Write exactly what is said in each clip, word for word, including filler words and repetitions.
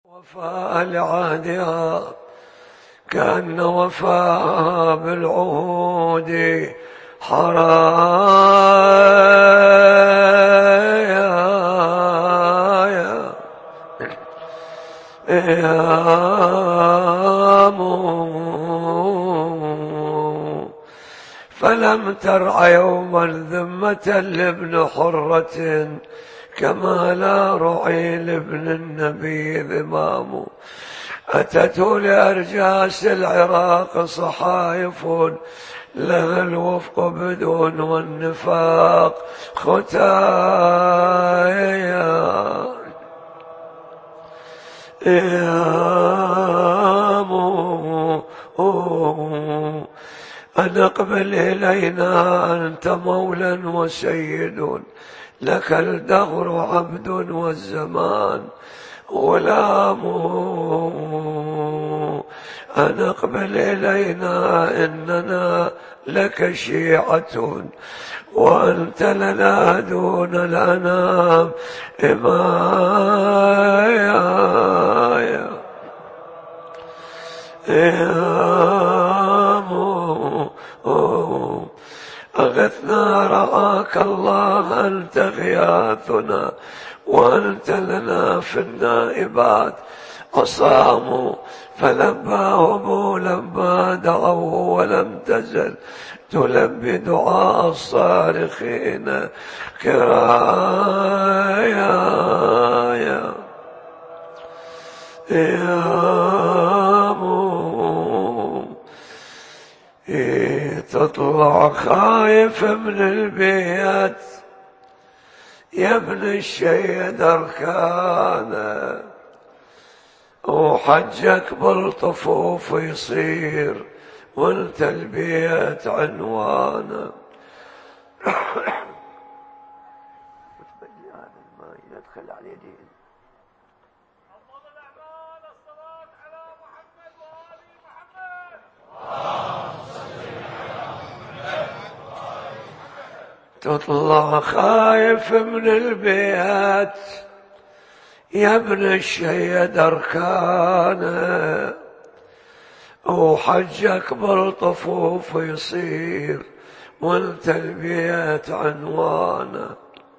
وفاء لعهدها كأن وفاء بالعهود حرايا فلم ترع يوما ذمة لابن حرة كما لا رعي لابن النبي ذمام. أتته لأرجاس العراق صحائف لها الوفق بدون والنفاق ختايا أن اقبل إلينا أنت مولا وسيد لك الدهر عبد والزمان غلام. أن اقبل إلينا إننا لك شيعة وأنت لنا دون الأنام إمايا أغثنا رعاك الله أنت غياثنا وأنت لنا في النائبات أصاموا فلباهم لما دعوه ولم تزل تلبي دعاء الصارخين كرايا تطلع خايف من البيت يا ابن الشيد أركانه وحجك بالطفوف يصير وانت البيت عنوانه. يدخل على يدين أفضل الأعمال الصلاة على محمد وآل محمد. تطلع خايف من البيت يا ابن الشيد أركانه وحجك بالطفوف يصير وانت البيت عنوانه.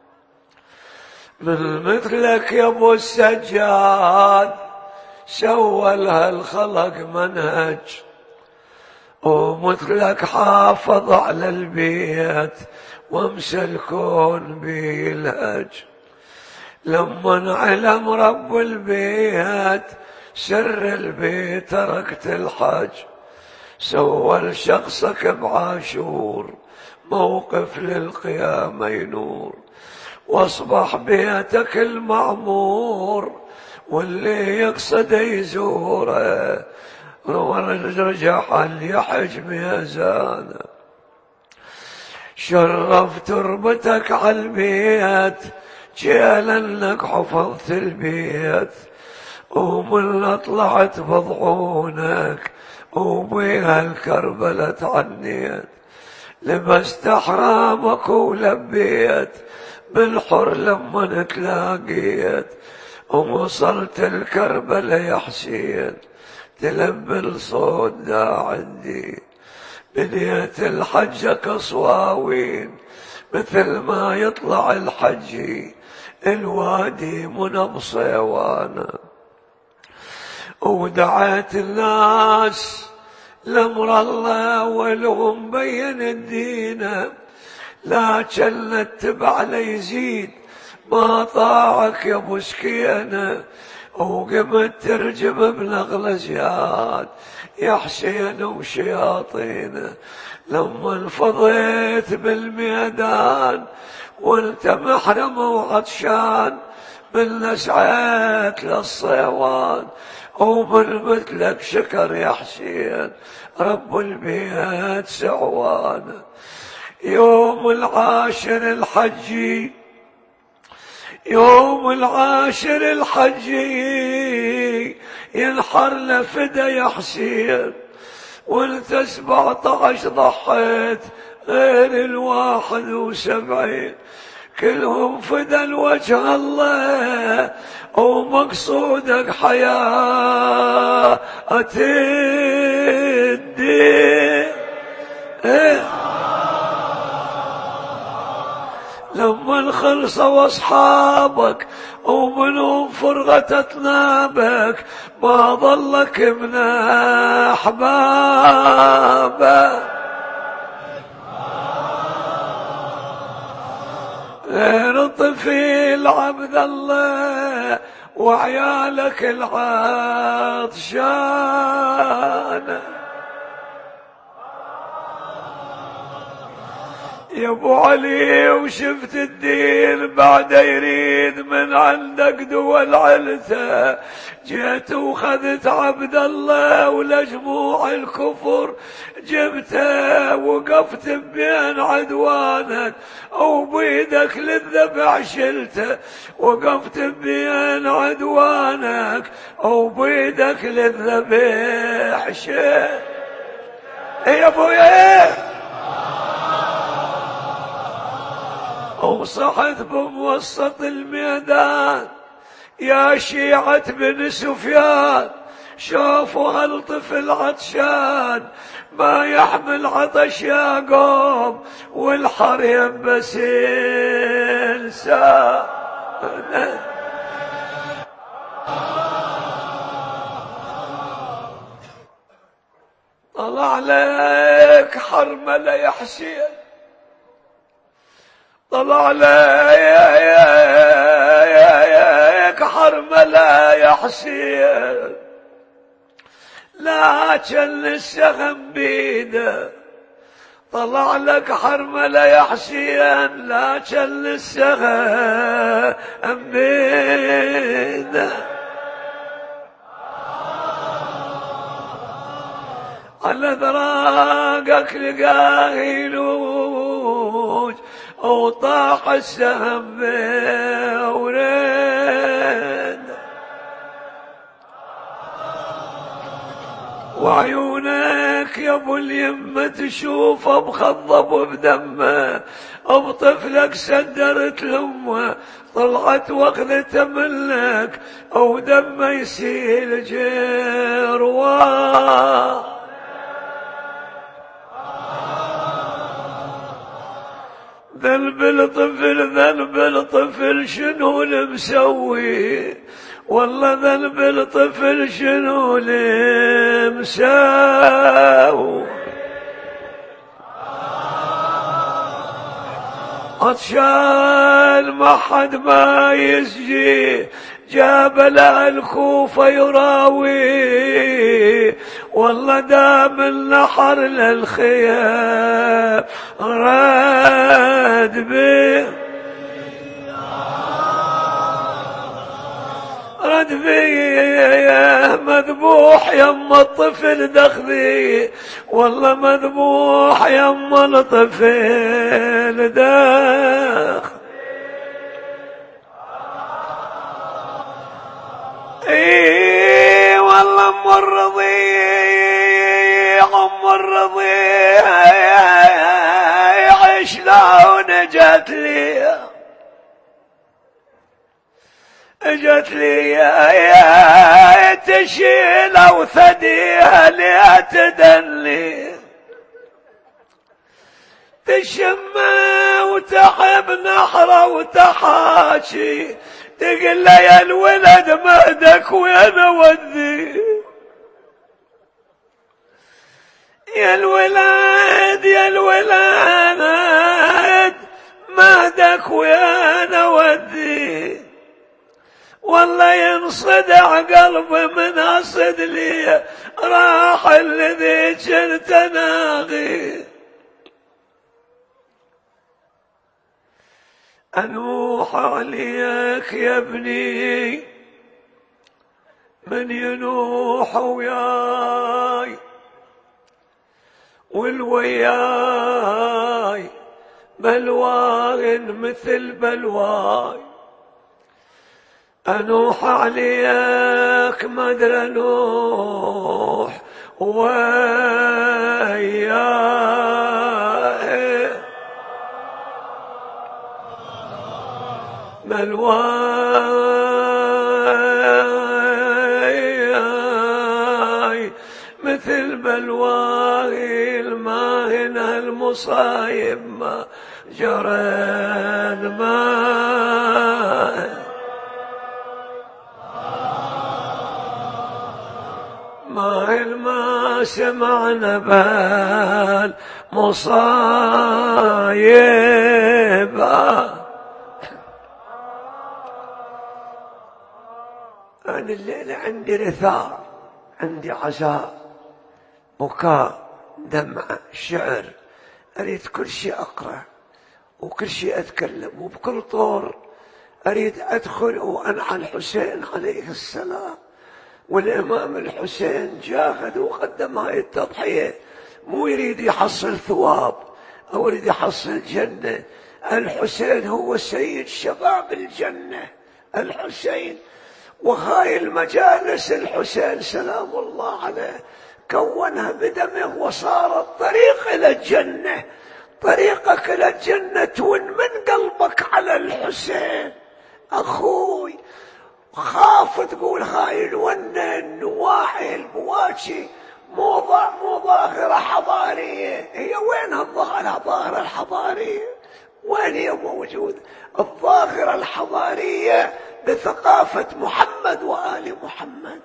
من مثلك يا ابو السجاد سوى لها الخلق منهج ومثلك حافظ على البيت وامسى الكون بيلهج. لما علم رب البيت سر البيت تركت الحج سوى لشخصك بعاشور موقف للقيامة نور واصبح بيتك المعمور واللي يقصد يزوره ورجع حل يحج ميزانه. شرف تربتك على البيت جيلا لك حفظت البيت ومن طلعت بضعونك وبيها الكربلة عنيت. لبست احرامك ولبيت بالحر لما تلاقيت ووصلت الكربلة يا حسين تلبي الصوت دا عندي. بديت الحج كصواوين مثل ما يطلع الحجي الوادي من بصيوانه. ودعيت الناس لامر الله ولو مبين الدين لكن التبع ليزيد ما طاعك يا ابو سكينه وقمت ترجم بلغله زياد يا حسين وشياطينه. لما انفضيت بالميدان وانت محرم وعطشان من نسعيت للصيوان ومن مثلك شكر يا حسين رب البيت سعوانه. يوم العاشر الحجي يوم العاشر الحجي ينحر لفدا يا حسين وانت سبعة عشر ضحيت غير الواحد وسبعين كلهم فدا لوجه الله ومقصودك حياة الدين. إيه؟ لما خلصوا أصحابك ومنهم فرغة تنابك ما ظلك من أحبابك غير طفيل عبد الله وعيالك العطشان. يا ابو علي وشفت الدين بعد يريد من عندك دول علته، جيت وخذت عبد الله ولجموع الكفر جبته وقفت بين عدوانك او بيدك للذبح شلته، وقفت بين عدوانك او بيدك للذبح شلته. يا ابويا وصحت بموسط الميدان يا شيعة بن سفيان، شوفوا هالطفل عطشان ما يحمل عطش يا قوم والحريم بس انسان. طلع لك حرملة يا حسين، طلع لك حرملة يا حسين، لكن السهم بيده. طلع لك حرملة يا حسين لكن السهم بيده. على ذراقك لقاه يلوج وطاح السهم بورين، وعيونك يا ابو اليمة تشوفه مخضب بدمه، بطفلك سدرت لامه طلعت واخذته منك او دمه يسيل جرواه. ذنب الطفل ذنب الطفل شنو المسوي، والله ذنب الطفل شنو المسوي. عطشان ما حد ما يسجي جاب له الكوفة يراوي، والله دام النحر للخيام راد بيه راد بيه مذبوح يما الطفل دخذي، والله مذبوح يما الطفل دخذي. اي والله ام الرضيع ام الرضيع شلون جت لي جت لي يا تشيل وثديها لي تدلي، تشمه وتحب نحره وتحاشي، تقول له يا الولد مهدك وين اودي، يا الولد يا الولد مهدك وين اودي، والله ينصدع قلبي من اصد لي راح الذي كنت ناغي. أنوح عليك يا ابني من ينوح وياي والوياي بلواغ مثل بلواي، أنوح عليك ما أدري أنوح وياي. بلواي مثل بلواي الماهن المصايب ما جرى ما ما ما سمعنا بالمصايب. أنا الليلة عندي رثاء، عندي عزاء، بكاء، دمعة، شعر، أريد كل شيء أقرأ وكل شيء أتكلم، وبكل طور أريد أدخل وأنعى الحسين عليه السلام. والإمام الحسين جاهد وقدم هاي التضحية، مو يريد يحصل ثواب أو يريد يحصل جنة. الحسين هو سيد شباب الجنة، الحسين. وهاي المجالس الحسين سلام الله عليه كونها بدمه، وصارت طريق إلى الجنة. طريقك إلى الجنة تون من قلبك على الحسين. أخوي خاف تقول هاي الونة النواحي البواكي مو مو ظاهرة حضارية. هي وين الظاهرة الحضارية؟ وين هي موجودة الظاهرة الحضارية بثقافة محمد وآل محمد؟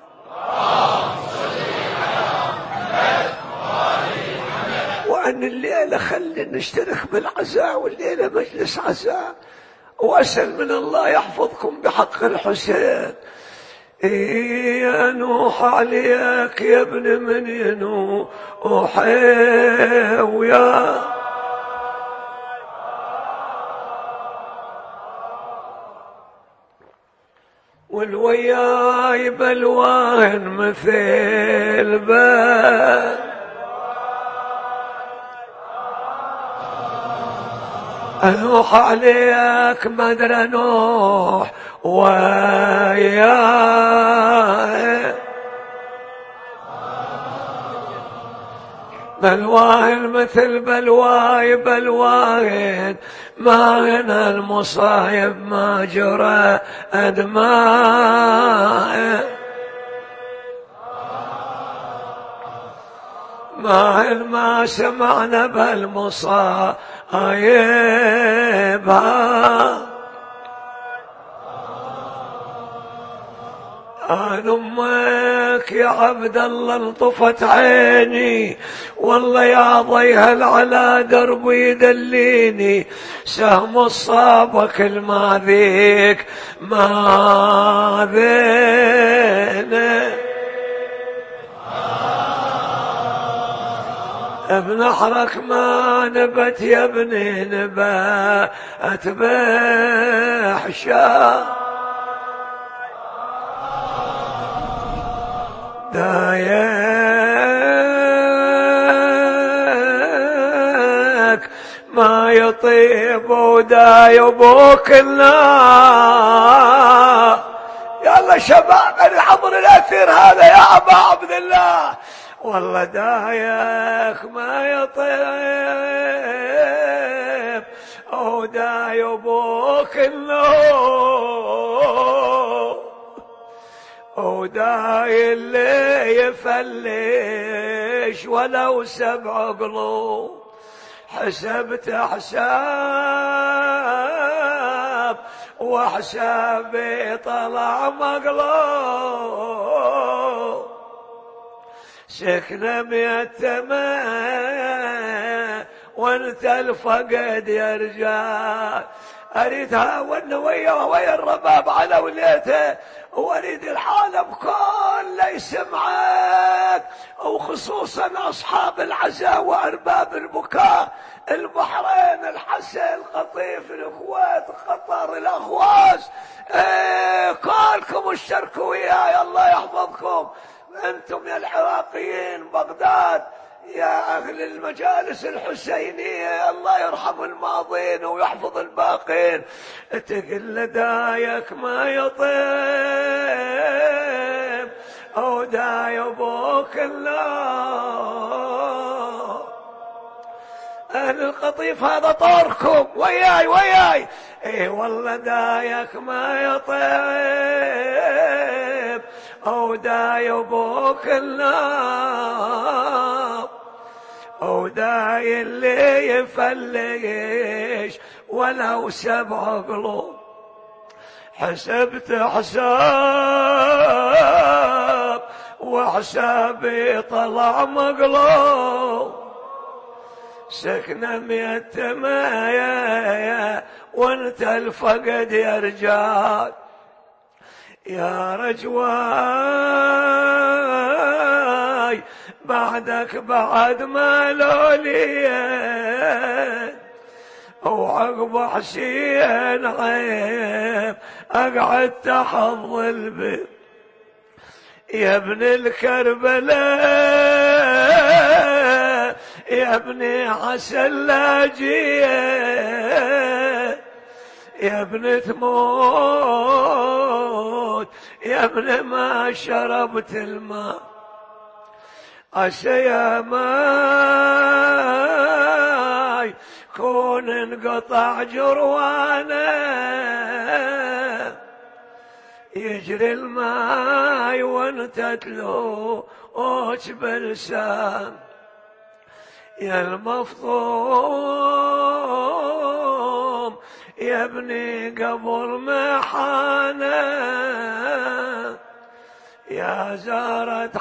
وأن الليلة خلي نشترك بالعزاء، والليلة مجلس عزاء، وأسأل من الله يحفظكم بحق الحسين. يا نوح عليك يا ابن من ينوح ويا والوياي بلوان مثل بال أنوح عليك مدرى نوح وياي بلواهن مثل بلواي بلواهن ما هنا المصايب ما جرى أدماء ما ما سمعنا بالمصايب. عن أمك يا عبد الله انطفت عيني، والله يا ضيهل على دربي يدليني، سهم الصابك الما ذيك ما ذيني بنحرك ما نبت يا ابني نبات بحشا دايك ما يطيب ودايبوك النار. يلا شباب الحضر الاثير هذا يا ابا عبد الله، والله دايك ما يطيب ودايبوك النار، وداي اللي يفلش ولو سبع قلوب. حسبت حساب وحسابي طلع مقلوب، سكنة ميتمة وانت الفقد يا رجال. اريدها وانه ويا ويا الرباب على وليته، واريد العالم كله يسمعك، وخصوصا اصحاب العزاء وارباب البكاء، البحرين، الحسن، القطيف، الكويت، قطر، الاخواز، ايه كلكم اشتركوا وياي الله يحفظكم. انتم يا العراقيين بغداد، يا أهل المجالس الحسينية، الله يرحم الماضين ويحفظ الباقين. تقل دايك ما يطيب أو دايبوك الله. أهل القطيف هذا طوركم، وياي وياي اي والله دايك ما يطيب او داي ابوك النار او داي اللي يفليش ولو سبع قلوب. حسبت حساب وحسابي طلع مقلوب، سكنة ميتمايا وانت الفقد يا رجال يا رجواي، بعدك بعد ما لوليت وعقب حسين عيب اقعد تحت ظل يا ابن الكربلاء يا ابن عسل لاجيه يا ابن تموت يا ابن ما شربت الماء. عسى يا ماي كون انقطع جروانا يجري الماي وانت تلوش بلسان يا المفطوم يا ابني قبل ما حانا يا زارت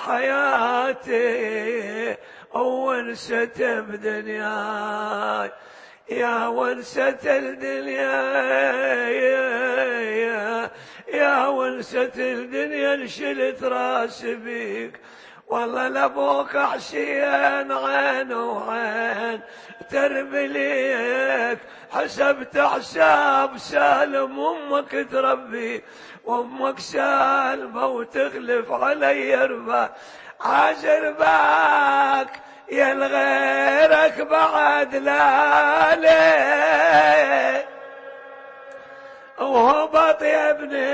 حياتي وانست بدنياي يا ونسة الدنيا يا, يا ونسة الدنيا انشلت راسي بيك والله لابوك حسين عين وعين تربليك حسبت حساب سالم امك تربي وامك سالمة وتخلف علي ربا عازر باك يا الغيرك بعد لالي وهبط يا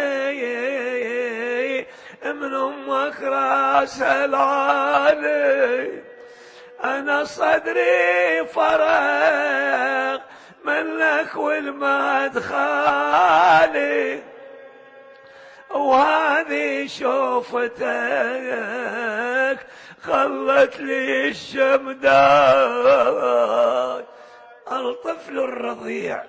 ابني من امك راس العالي انا صدري فرغ منك والماد خالي وهذه شوفتك خلت لي الشمدان. الطفل الرضيع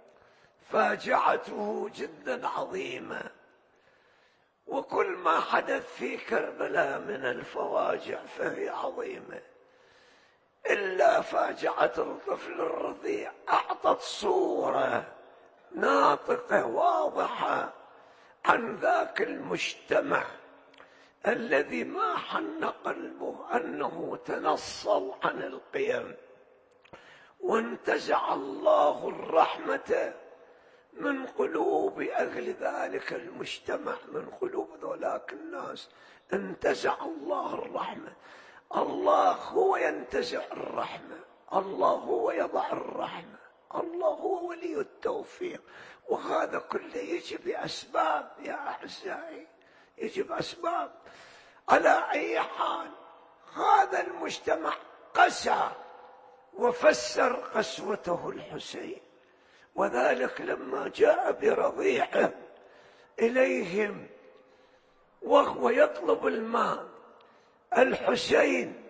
فاجعته جدا عظيمة، وكل ما حدث في كربلاء من الفواجع فهي عظيمة، إلا فاجعة الطفل الرضيع أعطت صورة ناطقة واضحة عن ذاك المجتمع الذي ما حن قلبه أنه تنصل عن القيم، وانتزع الله الرحمة من قلوب أهل ذلك المجتمع، من قلوب ذولاك الناس انتزع الله الرحمة. الله هو ينتزع الرحمة، الله هو يضع الرحمة، الله هو ولي التوفيق، وهذا كله يجي بأسباب يا أعزائي، يجي بأسباب. على أي حال هذا المجتمع قسى وفسر قسوته الحسين، وذلك لما جاء برضيعه إليهم وهو يطلب الماء. الحسين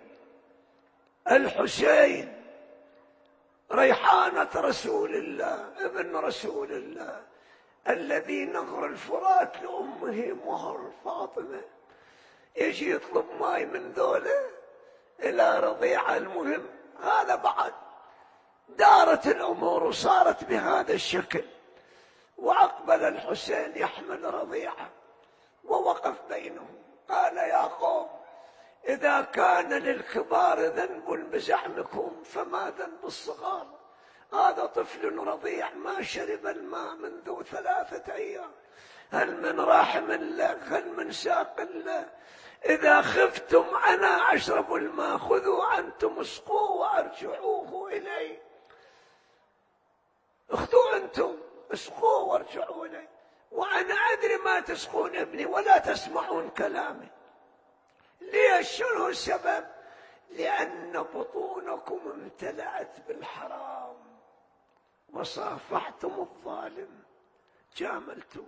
الحسين ريحانة رسول الله، ابن رسول الله الذي نهر الفرات لأمه مهر فاطمة، يجي يطلب ماي من ذوله إلى رضيعه. المهم هذا بعد دارت الأمور وصارت بهذا الشكل، وأقبل الحسين يحمل رضيعه ووقف بينهم قال يا قوم إذا كان للكبار ذنب بزعمكم فما ذنب الصغار؟ هذا طفل رضيع ما شرب الماء منذ ثلاثة أيام، هل من راحم الله؟ هل من ساق الله؟ إذا خفتم أنا أشرب الماء خذوا أنتم اسقوه وارجعوه إلي، اخذوا أنتم اسقوه وارجعوا إلي، وأنا أدري ما تسقون ابني ولا تسمعون كلامي. ليش؟ شنو السبب؟ لأن بطونكم امتلأت بالحرام وصافحتم الظالم جاملتوا.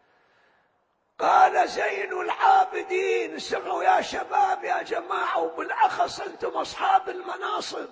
قال زين العابدين: سمعوا يا شباب يا جماعة، وبالأخص أنتم أصحاب المناصب.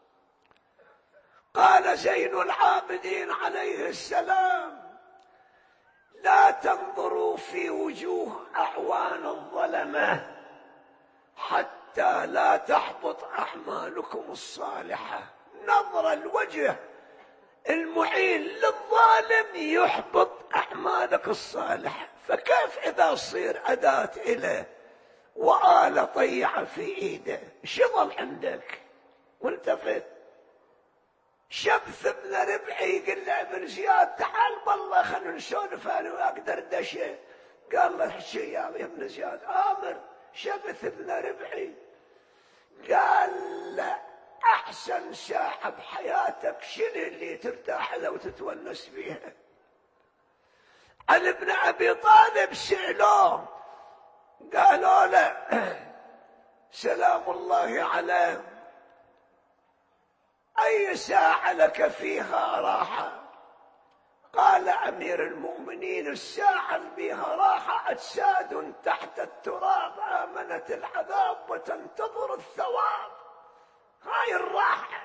قال زين العابدين عليه السلام: لا تنظروا في وجوه أعوان الظلمة حتى لا تحبط أعمالكم الصالحة. نظر الوجه المعين للظالم يحبط أعمالك الصالحة، فكيف إذا صير أداة إله وآلة طيعة في إيده؟ شغل عندك. والتفت شبث بن ربعي قال له: ابن زياد تعال بالله خلنا نسولف انا وياك دردشه. قال له: احكي يا ابن زياد. امر. شبث بن ربعي قال له: احسن ساعه بحياتك شنو اللي ترتاح له وتتونس بيها؟ علي بن ابي طالب سالوه قالوا له: سلام الله عليه، أي ساعة لك فيها راحة؟ قال: أمير المؤمنين، الساعة اللي فيها راحة أجساد تحت التراب آمنت العذاب وتنتظر الثواب. هاي الراحة.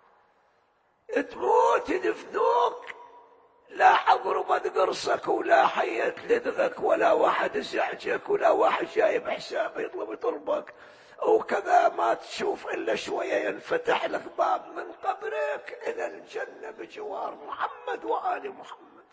تموت يدفنوك لا حضربت قرصك ولا حية لدغك ولا واحد يزعجك ولا واحد جايب حساب يطلب يطلبك، وكذا ما تشوف إلا شوية ينفتح لك باب من قبرك إلى الجنة بجوار محمد وآل محمد.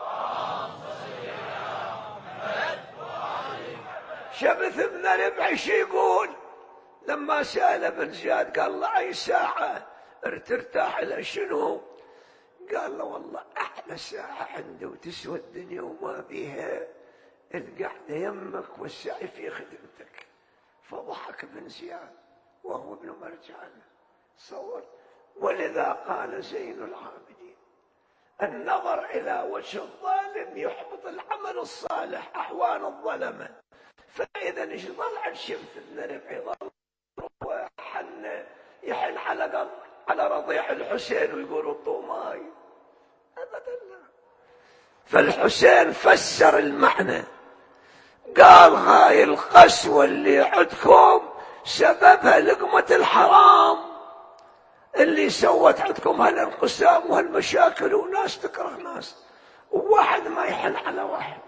شبث بن ربعي شي يقول لما سأل ابن زياد؟ قال له: أي ساعة ترتاح إلى شنو؟ قال له: والله أحلى ساعة عنده وتسوى الدنيا وما بيها القعدة يمك والسعي في خدمتك. فضحك ابن زياد وهو ابن مرجان. صور. ولذا قال زين العابدين: النظر إلى وجه الظالم يحبط العمل الصالح أحوال الظلمة. فإذا ايش ظل عن شمس بن ربعي؟ ظل وحن يحن على قلب على رضيع الحسين ويقولوا الطوماي أبدا لا. فالحسين فسر المعنى قال: هاي القسوة اللي عندكم سببها لقمة الحرام اللي سوت عندكم هالانقسام وهالمشاكل وناس تكره ناس وواحد ما يحن على واحد.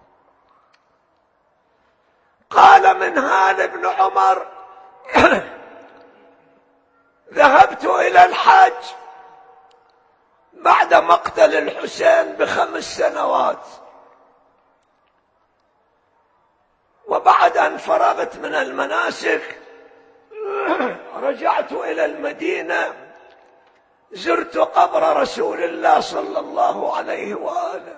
قال منهال ابن عمر: ذهبت إلى الحج بعد مقتل الحسين بخمس سنوات، وبعد أن فرغت من المناسك رجعت إلى المدينة، زرت قبر رسول الله صلى الله عليه وآله،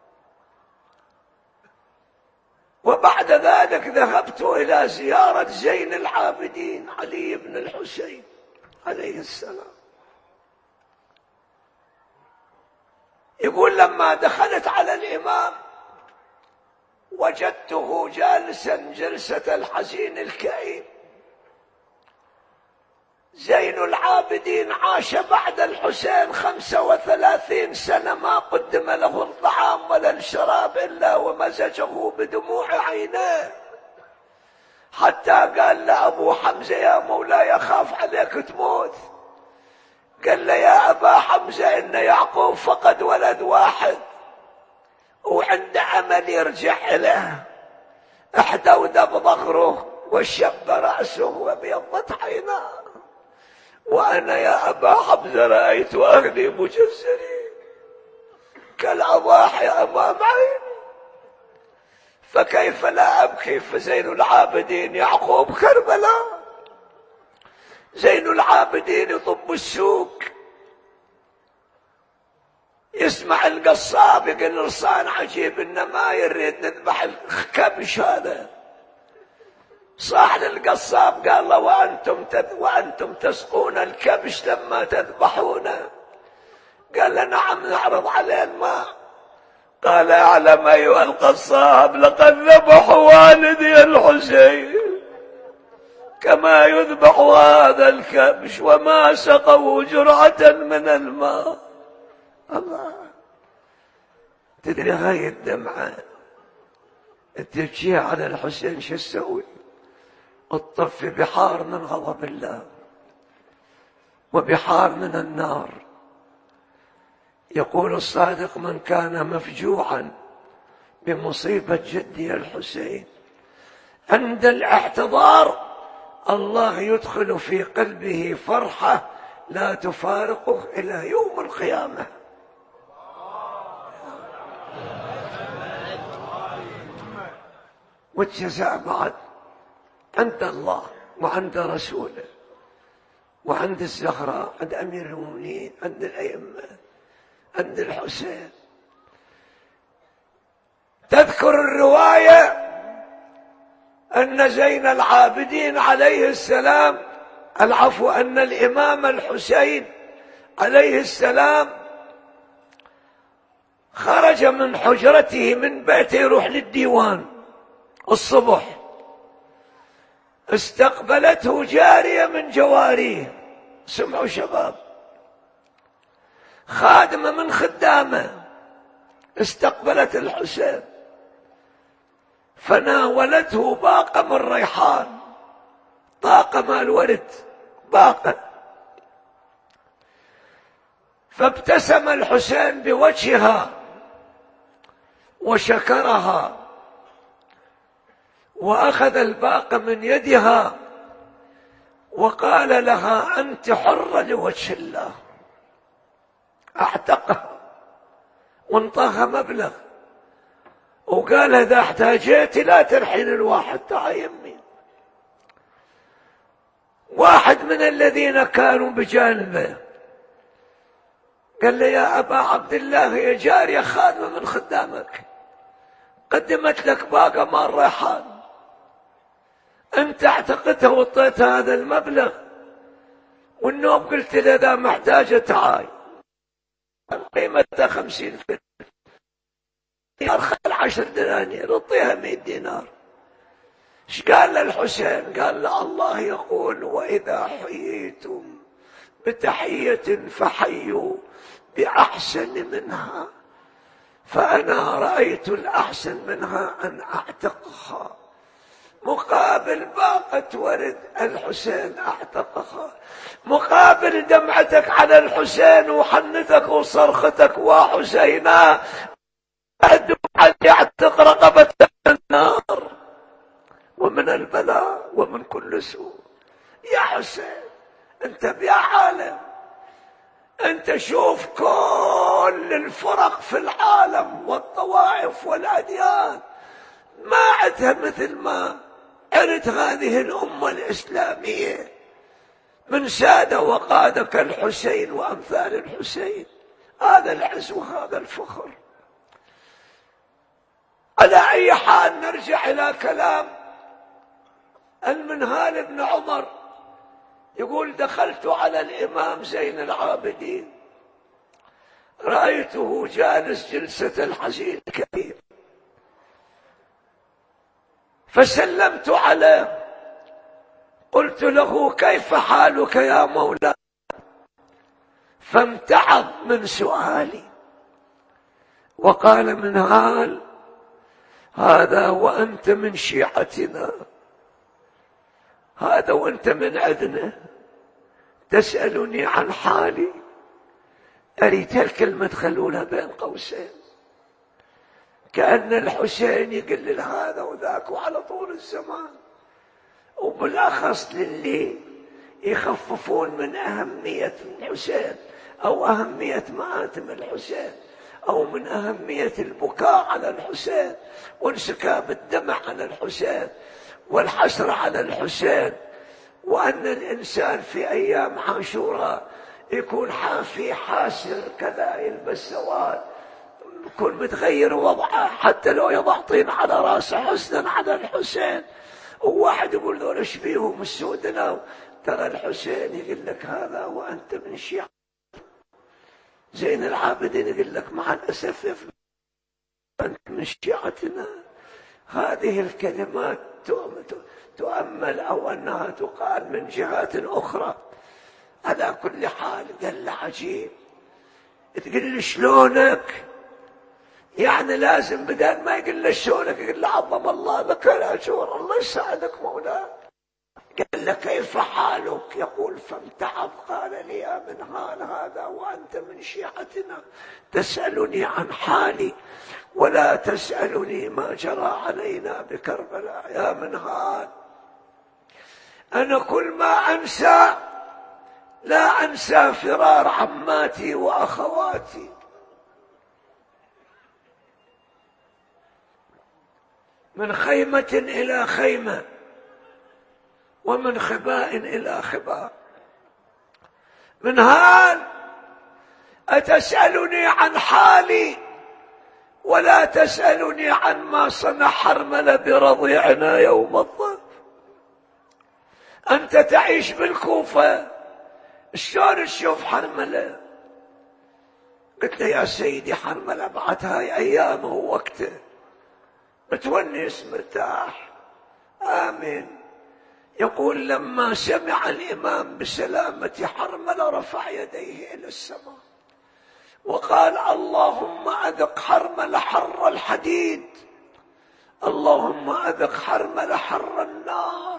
وبعد ذلك ذهبت إلى زيارة زين العابدين علي بن الحسين عليه السلام. يقول: لما دخلت على الإمام وجدته جالسا جلسة الحزين الكئيب. زين العابدين عاش بعد الحسين خمسة وثلاثين سنة ما قدم له الطعام ولا الشراب إلا ومزجه بدموع عينيه، حتى قال لأبو حمزة: يا مولاي أخاف عليك تموت. قال له: يا أبا حمزة، إن يعقوب فقد ولد واحد وعنده عمل يرجع له، احدود بظهره وشب رأسه وبيضت عيناه، وأنا يا أبا حمزة رأيت أهلي مجزرين كالأضاحي أمام عيني، فكيف لا أبكي؟ فزين العابدين يعقوب كربلاء. زين العابدين يطب السوق، يسمع القصاب يقول: لصان عجيب إن ما يريد نذبح الكبش هذا. صاح للقصاب قال له: وأنتم تذ... وأنتم تسقون الكبش لما تذبحونه؟ قال له: نعم نعرض عليه الماء. قال: أعلم أيها القصاب، لقد ذبحوا والدي الحسين كما يذبح هذا الكبش وما سقوا جرعة من الماء. الله. تدري هاي الدمعة تبكيها على الحسين شو تسوي؟ تطفي بحار من غضب الله وبحار من النار. يقول الصادق: من كان مفجوعا بمصيبة جدي الحسين عند الاحتضار الله يدخل في قلبه فرحة لا تفارقه إلى يوم القيامة. والجزاء بعد عند الله وعند رسوله وعند الزهراء، عند أمير المؤمنين، عند الأئمة، عند الحسين. تذكر الرواية أن زين العابدين عليه السلام، العفو، أن الإمام الحسين عليه السلام خرج من حجرته من بيته يروح للديوان الصبح، استقبلته جارية من جواريه، سمعوا شباب، خادمة من خدامه استقبلت الحسين، فناولته باقة من ريحان، طاقة مال ورد، باقة. فابتسم الحسين بوجهها وشكرها وأخذ الباقة من يدها وقال لها: أنت حرة لوجه الله. اعتقها وانطاها مبلغ وقال: إذا احتاجيت لا ترحل الواحد، تعال يمي. واحد من الذين كانوا بجانبه قال لي: يا أبا عبد الله، يا جارية خادمة من خدامك قدمت لك باقة مال ريحان، أنت اعتقدتها وطيتها هذا المبلغ، والنوم قلت لي إذا محتاجة تعال، قيمتها خمسين فلس، خل عشر دنانير، اعطيها مئة دينار. ايش قال للحسين؟ قال له: الله يقول: وإذا حييتم بتحية فحيوا بأحسن منها، فأنا رأيت الأحسن منها أن أعتقها. مقابل باقة ورد الحسين أعتقها، مقابل دمعتك على الحسين وحنتك وصرختك وحسينا أدعو أن يعتق رقبة النار ومن البلاء ومن كل سوء. يا حسين، أنت بيا عالم، أنت شوف كل الفرق في العالم والطوائف والأديان ما عدها مثل ما عرت هذه الأمة الإسلامية من سادة وقادة كالحسين وأمثال الحسين. هذا العز وهذا الفخر. على أي حال، نرجع إلى كلام المنهال بن عمر، يقول: دخلت على الإمام زين العابدين رأيته جالس جلسة الحزين الكبير، فسلمت عليه، قلت له: كيف حالك يا مولاي؟ فامتعض من سؤالي وقال: منهال، هذا وأنت من شيعتنا، هذا وأنت من عندنا، تسألني عن حالي؟ أريد الكلمة تخلونها بين قوسين، كأن الحسين يقول هذا وذاك وعلى طول الزمان، وبالأخص للي يخففون من أهمية الحسين أو أهمية مآتم الحسين أو من أهمية البكاء على الحسين وانسكاب الدمع على الحسين والحسرة على الحسين، وأن الإنسان في أيام عاشوراء يكون حافي حاسر كذا، يلبس سواد، يكون متغير وضعه، حتى لو يضع طين على راسه حسنا على الحسين. وواحد يقول: ذول ايش فيهم السودنا؟ ترى الحسين يقول لك هذا وأنت من شيعة. زين العابدين يقول لك: مع الأسف أنت من شيعتنا. هذه الكلمات تؤمل أو أنها تقال من جهات أخرى. على كل حال قال له: عجيب، تقول لي شلونك يعني لازم بدل ما يقول له شلونك يقول له عظم الله لك الأجور، الله يساعدك مولاي. قال له كيف حالك؟ يقول فامتعض. قال لي يا منهال هذا وأنت من شيعتنا تسألني عن حالي ولا تسألني ما جرى علينا بكربلاء. يا منهال أنا كل ما أنسى لا أنسى فرار عماتي وأخواتي، من خيمة إلى خيمة ومن خباء إلى خباء. منهال أتسألني عن حالي ولا تسألني عن ما صنع حرملة برضيعنا يوم الظهر؟ أنت تعيش بالكوفة، شلون تشوف حرملة؟ قلت له يا سيدي حرملة بعد هاي أيامه ووقته متونس مرتاح. آمين. يقول لما سمع الإمام بسلامة حرملة رفع يديه إلى السماء وقال اللهم أذق حرملة حر الحديد، اللهم أذق حرملة حر النار.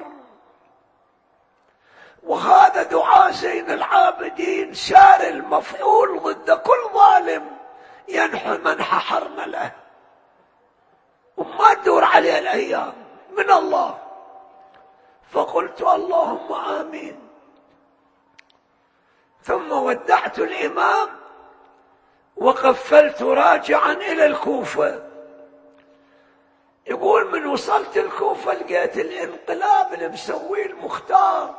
وهذا دعاء زين العابدين سار المفعول ضد كل ظالم ينحى منح حرملة وما تدور عليه الأيام من الله. فقلت اللهم آمين. ثم ودعت الإمام وقفلت راجعا إلى الكوفة. يقول من وصلت الكوفة لقيت الانقلاب اللي مسويه المختار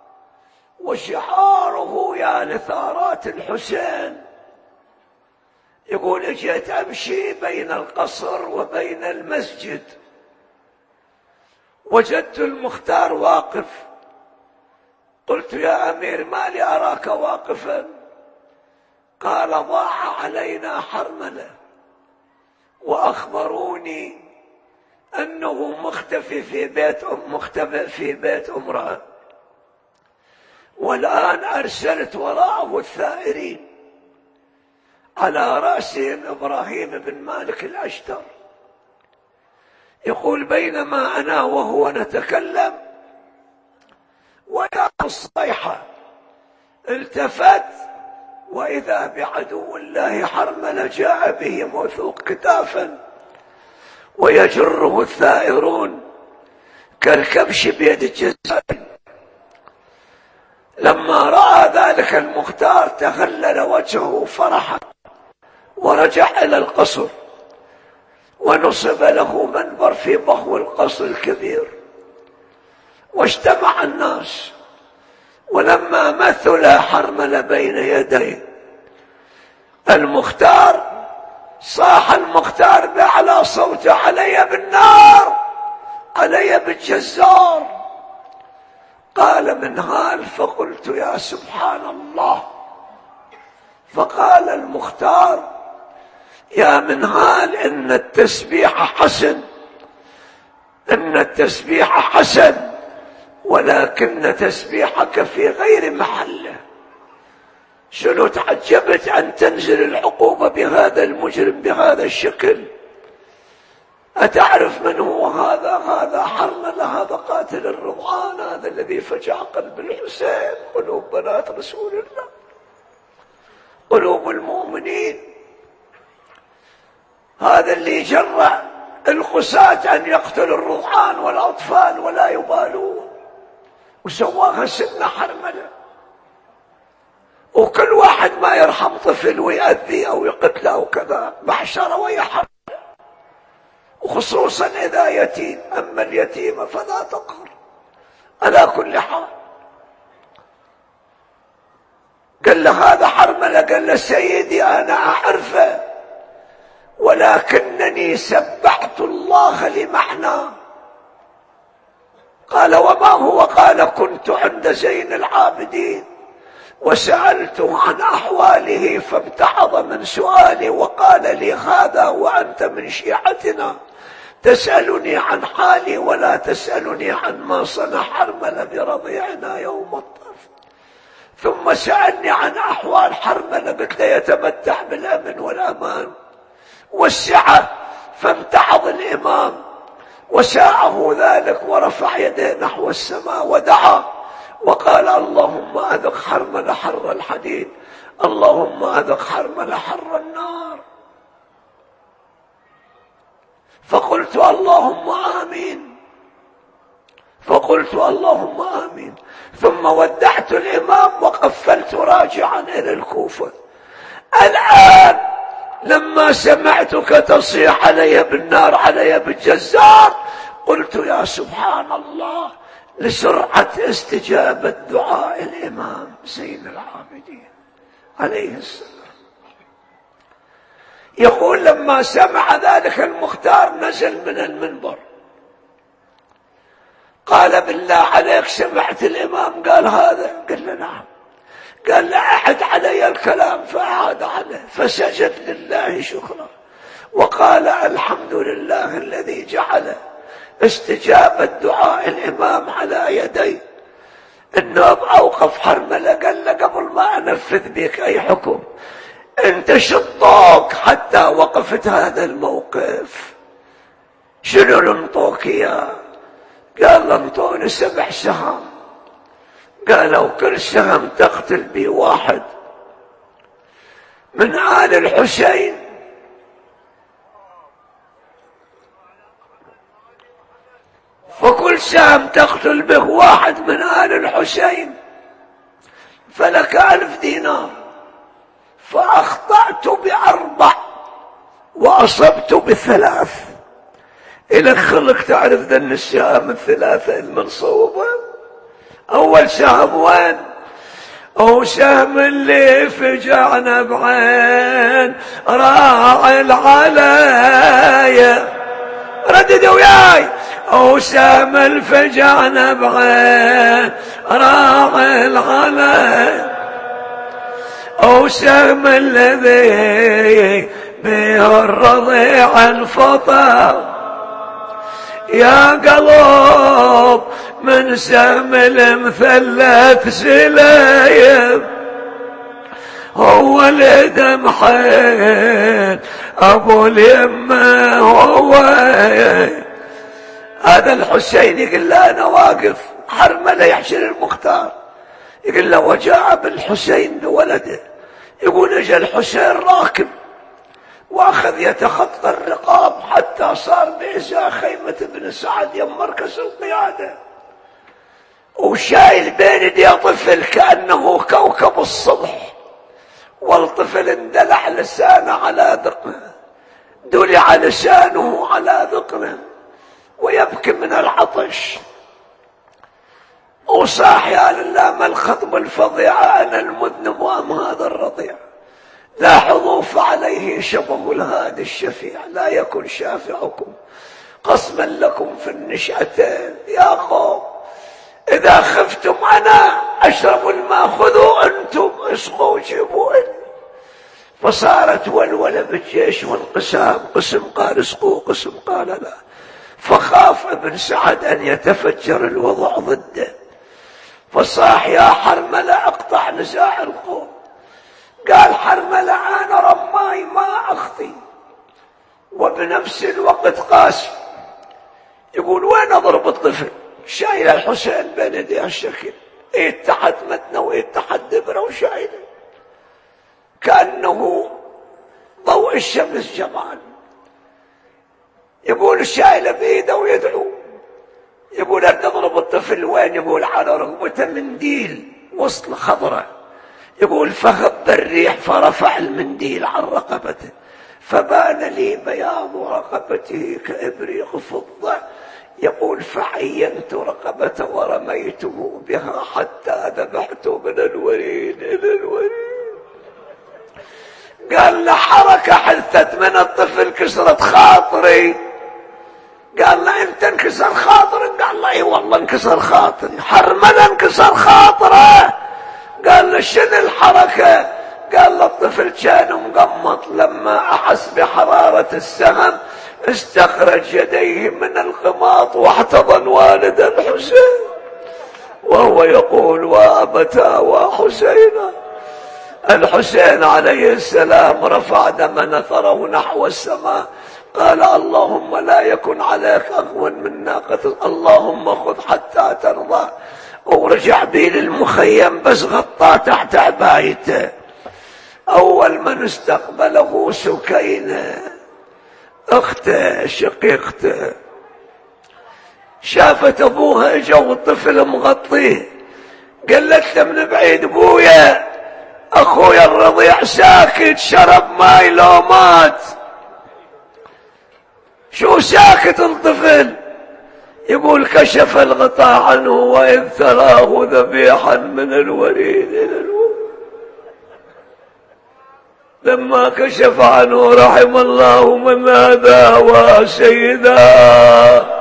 وشعاره يا لثارات الحسين. يقول اجيت امشي بين القصر وبين المسجد وجدت المختار واقف. قلت يا امير ما لي اراك واقفا؟ قال ضاع علينا حرملة واخبروني انه مختفي في بيت ام مختفي في بيت امرأة، والآن أرسلت وراءه الثائرين على رأسهم إبراهيم بن مالك الأشتر. يقول بينما أنا وهو نتكلم ويا الصيحة التفت وإذا بعدو الله حرملة جاء به موثوق كتافا ويجره الثائرون كالكبش بيد الجزائر. لما رأى ذلك المختار تخلل وجهه فرحا ورجع إلى القصر ونصب له منبر في بهو القصر الكبير واجتمع الناس. ولما مثل حرملة بين يديه المختار صاح المختار بأعلى صوته علي بالنار علي بالجزار. قال منهال فقلت يا سبحان الله. فقال المختار يا منهال إن التسبيح حسن إن التسبيح حسن ولكن تسبيحك في غير محله. شنو تعجبت أن تنزل العقوبة بهذا المجرم بهذا الشكل؟ أتعرف من هو هذا؟ هذا حرملة، هذا قاتل الرضعان، هذا الذي فجع قلب الحسين، قلوب بنات رسول الله، قلوب المؤمنين. هذا اللي جرع القساة أن يقتلوا الرضعان والأطفال ولا يبالون، وسواها سنة حرملة. وكل واحد ما يرحم طفل ويأذي أو يقتله أو كذا محشرة ويحرم، وخصوصا إذا يتيم. أما اليتيم فلا تقهر. على كل حال قال له هذا حرملة. قال له سيدي أنا أعرفه ولكنني سبحت الله لمعنى. قال وما هو؟ قال كنت عند زين العابدين وسألته عن أحواله فابتعض من سؤالي وقال لي هذا وأنت من شيعتنا تسألني عن حالي ولا تسألني عن ما صنع حرملة برضيعنا يوم الطرف. ثم سألني عن أحوال حرملة، قلت له يتمتع بالأمن والأمان والسعة، فامتعض الإمام وساعه ذلك ورفع يديه نحو السماء ودعا وقال اللهم أذق حرمل حر الحديد، اللهم أذق حرمل حر النار. فقلت اللهم آمين، فقلت اللهم آمين، ثم ودعت الإمام وقفلت راجعا إلى الكوفة. الآن لما سمعتك تصيح علي بالنار علي بالجزار قلت يا سبحان الله لسرعة استجابة دعاء الإمام زين العابدين عليه السلام. يقول لما سمع ذلك المختار نزل من المنبر قال بالله عليك سمعت الإمام قال هذا؟ قال له نعم. قال لا أحد علي الكلام فأعاد عليه فسجد لله شكرا وقال الحمد لله الذي جعل استجابة دعاء الإمام على يدي. النوب أوقف حرملة قال له قبل ما أنفذ بك أي حكم أنت شطوك حتى وقفت هذا الموقف، شنو لنطوك يا؟ قال انطوني سبع سهام. قالوا كل سهم تقتل بي واحد من آل الحسين. فكل سهم تقتل به واحد من آل الحسين فلك ألف دينار. فأخطأت بأربع وأصبت بثلاث. إلى خلق تعرف ذن السهام الثلاثة المنصوبة. أول سهم وين؟ أو سهم اللي فجعنا بعين راعي العلايا، رددوا وياي. أو سهم الفجعنا بعين راعي العلايا، أو سهم الذي به الرضيع الفطر يا قلب من سهم المثلث سلايب، هو الادم حين ابو اليمه هو. هذا الحسين يقول له انا واقف حرمله يحشر المختار، يقول له وجاء بالحسين بولده. يقول اجى الحسين راكب واخذ يتخطى الرقاب حتى صار بإزاء خيمة بن سعد يم مركز القيادة، وشايل بين يديه طفل كأنه كوكب الصبح، والطفل اندلع لسانه على ذقنه، دلع لسانه على ذقنه ويبكي من العطش وصاح يا لله ما الخطب الفظيع أنا المذنب وأم هذا الرضيع. لاحظوا فعليه شبه الهادي الشفيع لا يكن شافعكم قسما لكم في النشأتين. يا قوم إذا خفتم أنا أشرب الماء خذوا أنتم اسقوا جيبوا. فصارت ولولة بالجيش وانقسام، قسم قال اسقوا قسم قال لا. فخاف ابن سعد أن يتفجر الوضع ضده فصاح يا حرملة اقطع نزاع القوم. قال حرملة أنا رماي ما أخطي وبنفس الوقت قاسي. يقول وين أضرب الطفل؟ شايل الحسين بين يديه الشكل، إيه تحت متنه وإيه تحت دبره وشايله كأنه ضوء الشمس جمال. يقول شايله بإيده ويدعو. يقول أضرب الطفل وين؟ يقول على رقبته منديل وصل خضرة. يقول فهب الريح فرفع المنديل عن رقبته فبان لي بياض رقبته كإبريق فضة. يقول فعينت رقبته ورميته بها حتى ذبحته من الوريد إلى الوريد. قال له حركة حدثت من الطفل كسرت خاطري. قال له انت انكسر خاطرك؟ قال له اي والله انكسر خاطري. حرملة انكسر خاطره. قال له شنو الحركة؟ قال له الطفل كان مقمط لما أحس بحرارة السهم استخرج يديه من القماط واحتضن والد الحسين وهو يقول وابتا وحسينا الحسين عليه السلام رفع دم نثره نحو السماء، قال اللهم لا يكن عليك أهون من ناقة، اللهم خذ حتى ترضى. ورجع بيه للمخيم بس غطاه تحت عبايته. أول من استقبله سكينة أخته شقيقته، شافت أبوها اجا والطفل مغطيه، قالت له من بعيد بويا أخويا الرضيع ساكت شرب ماي لو مات. شو ساكت الطفل؟ يقول كشف الغطاء عنه وإذ تراه ذبيحا من الوريد إلى الوريد. لما كشف عنه رحم الله من هذا وسيدا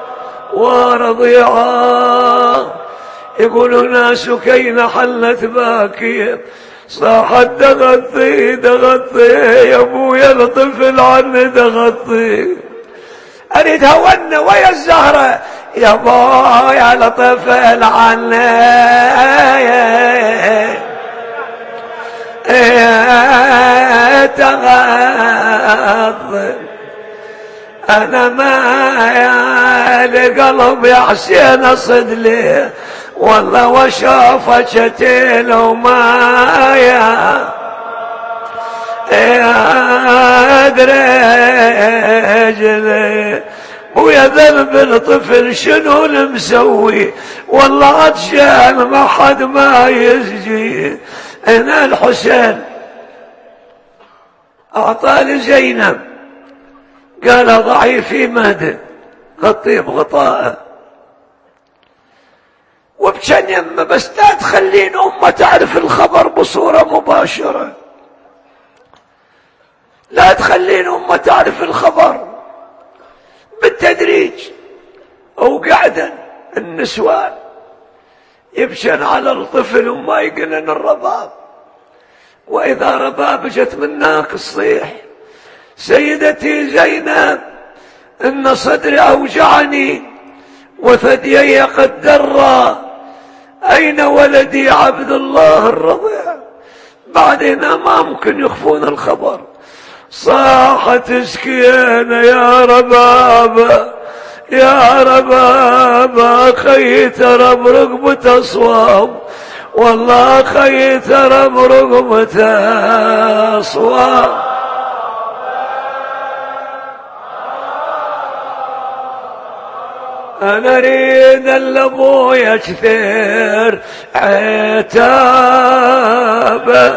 ورضيعا. يقول هنا سكينة حلت باكية صاحت دغطي دغطي يا ابويا الطفل عني دغطي. اريد هون ويا الزهرة يا ابويا الطفل عني تغطي. انا ما لقلب يا حسين اصد لي والله وشوفه شتيل وما يا رجلي ويا ذنب الطفل شنو المسوي والله عطشان ما حد ما يسجي. هنا الحسين اعطى لزينب قال ضعي في مهده غطيه بغطاءه وبكن يمه بس لا تخلين امه تعرف الخبر بصوره مباشره، لا تخلين امه تعرف الخبر بالتدريج. وقعدا النسوان يبشن على الطفل وما يقنن الرباب، واذا رباب جت منك الصيح سيدتي زينب ان صدري اوجعني وثديي قد درى، اين ولدي عبد الله الرضيع؟ بعدين ما ممكن يخفون الخبر. صاحت سكينة يا ربابة يا ربابة خي ترى برقبة اصواب والله خي ترى برقبة اصواب. انا اريد الابويا كثير عتابه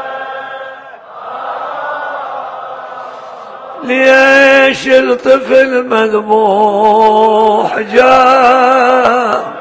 ليش الطفل مذبوح جاء.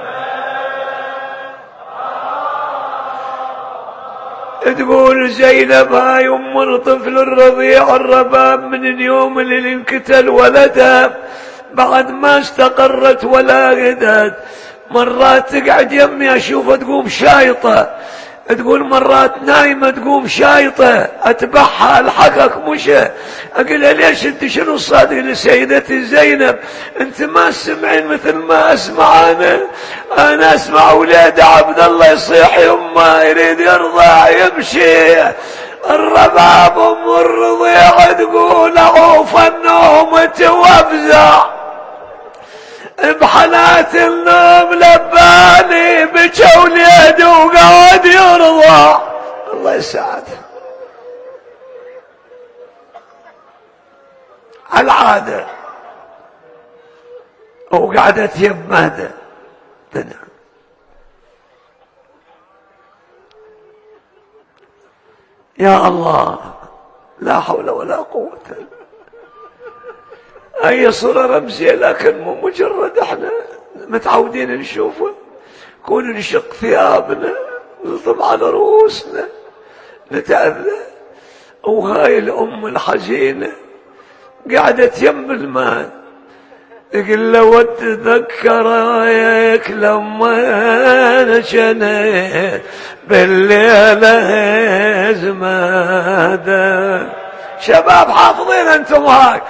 تقول زينب هاي ام الطفل الرضيع الرباب من اليوم اللي انقتل ولدها بعد ما استقرت ولا قدت، مرات تقعد يمي اشوفها تقوم شايطه، تقول مرات نايمه تقوم شايطه، اتبعها الحقك مش اقول لها ليش انت شنو صادق لسيدتي زينب؟ انت ما تسمعين مثل ما اسمع انا، انا اسمع ولاد عبد الله يصيح يمه يريد يرضع يمشي. الرباب ام الرضيع تقول اعوف النومة وافزع بحالات النوم لباني بكى وليدي وقعد يرضع. الله يسعده العادة وقعدت يمه تنام. يا الله لا حول ولا قوة. اي صورة رمزية لكن مو مجرد احنا متعودين نشوفه. كون نشق ثيابنا نلطم على رؤوسنا نتأذى. وهاي الام الحزينة قعدت يم الماء تقول له وتذكرك لما نشنت بالليلة زمادة. شباب حافظين انتم هاي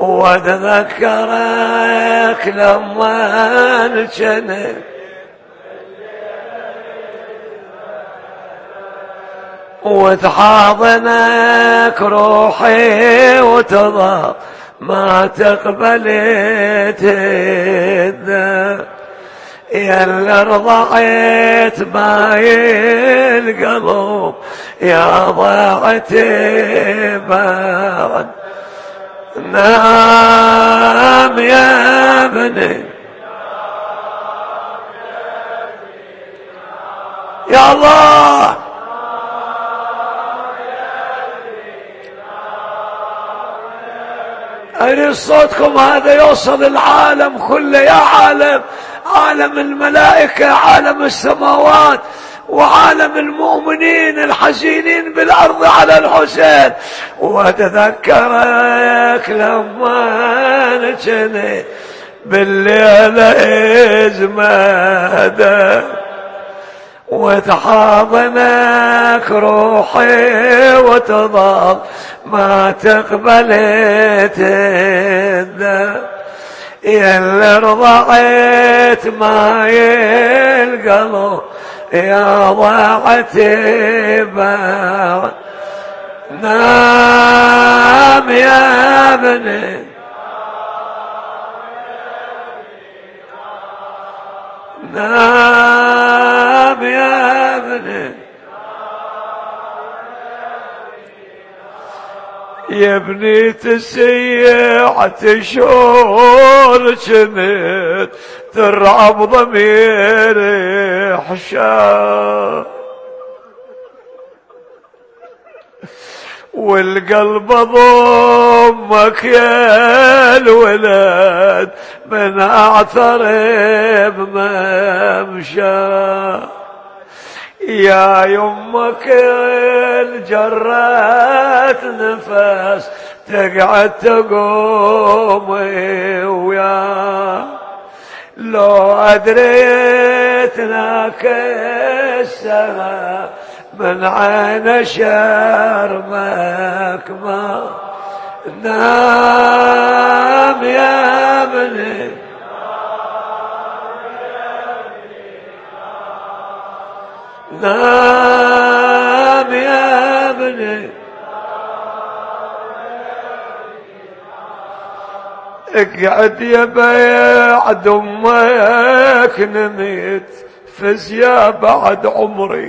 وتذكرك لما نشنت وتحاضنك روحي وتضاق ما تقبلت الذنب، يا اللي رضعت باي القلب يا ضاعتي بعد. نام يا ابني يا الله، أريد صوتكم هذا يوصل العالم كله، يا عالم، عالم الملائكة، عالم السماوات، وعالم المؤمنين الحزينين بالأرض على الحسين. وأتذكرك لما نجني بالليل إزمادك وتحاضنك روحي وتضاق ما تقبلت الذنب، يا اللي رضعت ماي القلب يا ضاعتي بعد. نام يا ابني نام يا ابني يا ابني تسيع تشور جنت ترعب ضميري حشا والقلب ضمك يا الولد من اعترب ممشى. يا يمك الجرات نفس تقعد تقومي ويا لو أدريت لك السما من عين شرمك ما. نام يا ابني نام يا ابني اقعد يا بعد امك نميت فز يا بعد عمري.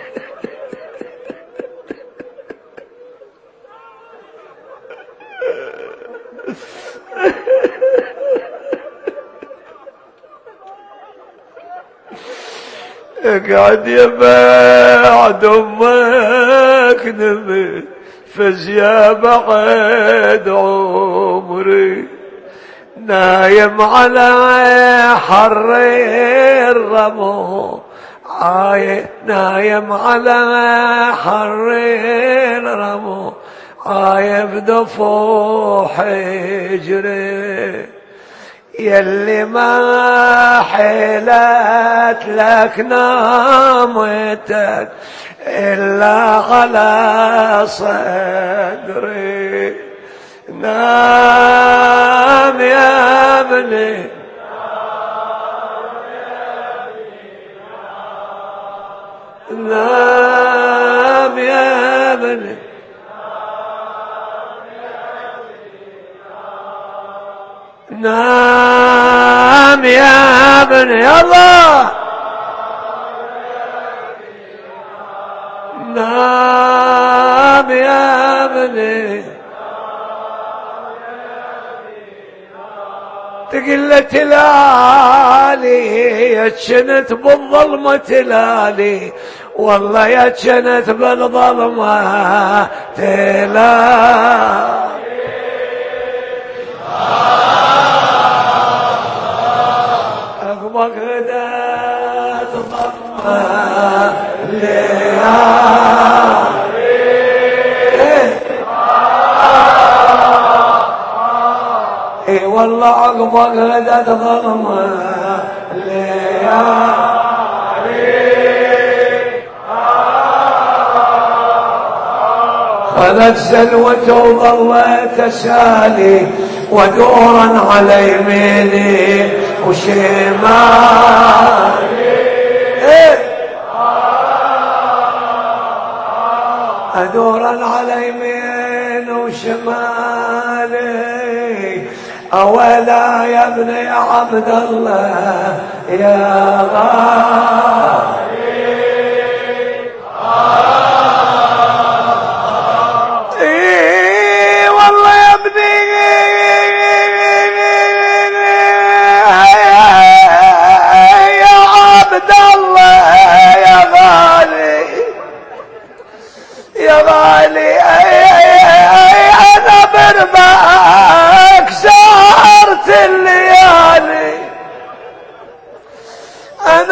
اقعد يا بعد امك نمت فز يا بعد عمري. نايم على حر الرمو عاي نايم على حر الرمو عايب دفو حجري. يلي ما حيلت لك نامتك إلا على صدري. نام يا ابني نام يا ابني نام يا ابني الله نام يا ابني. تقل تلالي يا جنت بالظلمة تلالي والله يا جنت بالظلمة تلالي. أغمق غدات ضمة ليالي اي والله أغمق غدات ضمة ليالي. خذت سلوته وظلت اسالي ودورا على يميني وشمالي. إيه؟ دورا على يمين وشمالي أولا يا ابني عبد الله يا غالي إيه والله يا ابني يا عبد الله يا غالي يا غالي أنا برباك سهرت الليالي أنا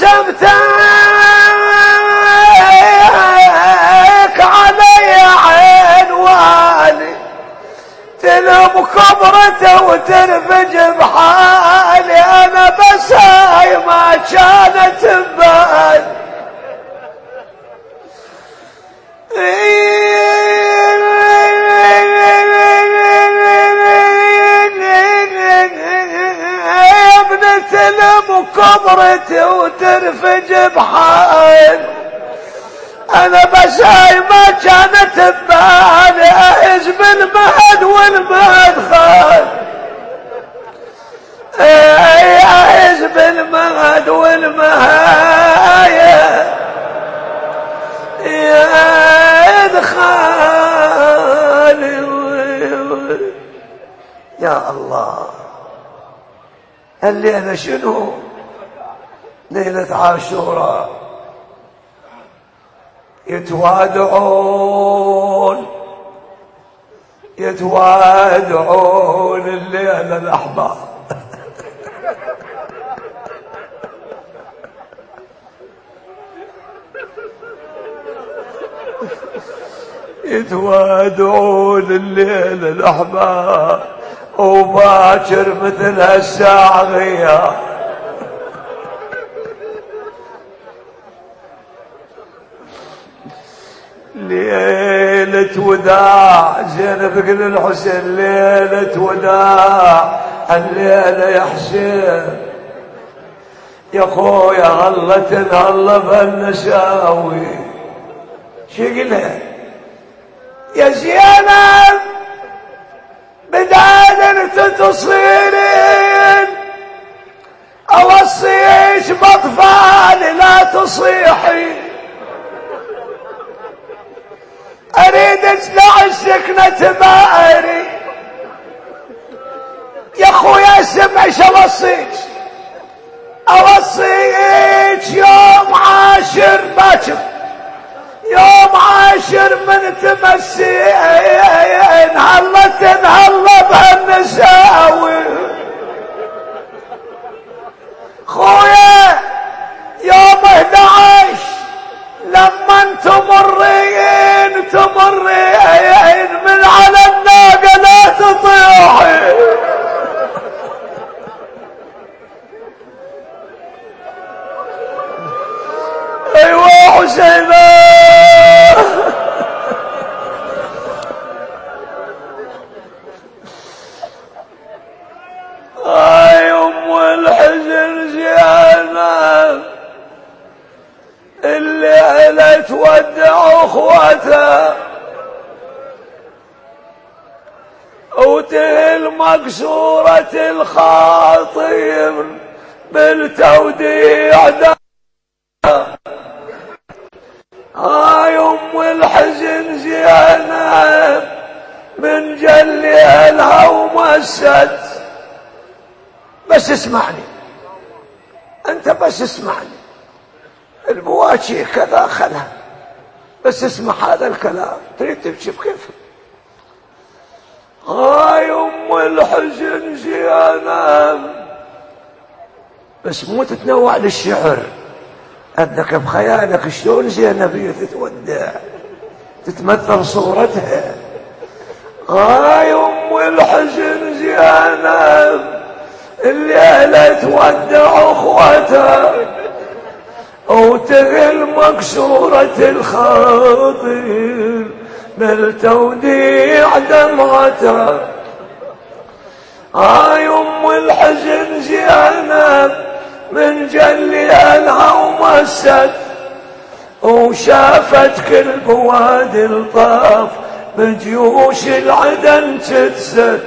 حسبتك علي عين والي تلم كبرته وترفج بحالي أنا بس هاي ما كانت ببالي تلم كبرتي وترفج بحال انا بس هاي ما كانت ببالي اعز بالمهد والمهد خال اعز بالمهد والمهاية يا ادخالي يا الله الليلة شنو؟ ليلة عاشوراء يتوادعون يتوادعون الليلة الأحباب يتوادعون الليلة الأحباب وباكر مثل هالساعة غياب ليلة وداع زينب قل الحسين ليلة وداع الليلة يا حسين يا خويا هلا تنهلا بالنساوي شقلها يا زينب بدال تصيرين اوصيش باطفالي لا تصيحي اريد اجلع السكنة ما اريد يا خويا سمعش اوصيك اوصيك يوم عاشر باكر يوم عاشر من تمسين هلا تنهلا بهالنساوي خويا يوم احدى عشر لما تمرين تمرين من على الناقة لا تطيحي ايوه حسينة اي ام الحزن زينب اللي تودع اخواتها وتهل مكسورة الخاطر بالتوديع ده هاي ام الحزن زينب من جلي لها ومست بس اسمعني انت بس اسمعني البواكي كذا خلها بس اسمع هذا الكلام تريد تمشي بكيفك هاي ام الحزن زينب بس مو تتنوع للشعر انك بخيالك شلون زينب تتودع تتمثل صورتها هاي ام الحزن زينب الليلة تودع اخوتها وتغل مكسورة الخاطر بالتوديع دمعتها هاي ام الحزن زينب من جلي لها ومست وشافت كل بوادي الطاف بجيوش العدن تتسد.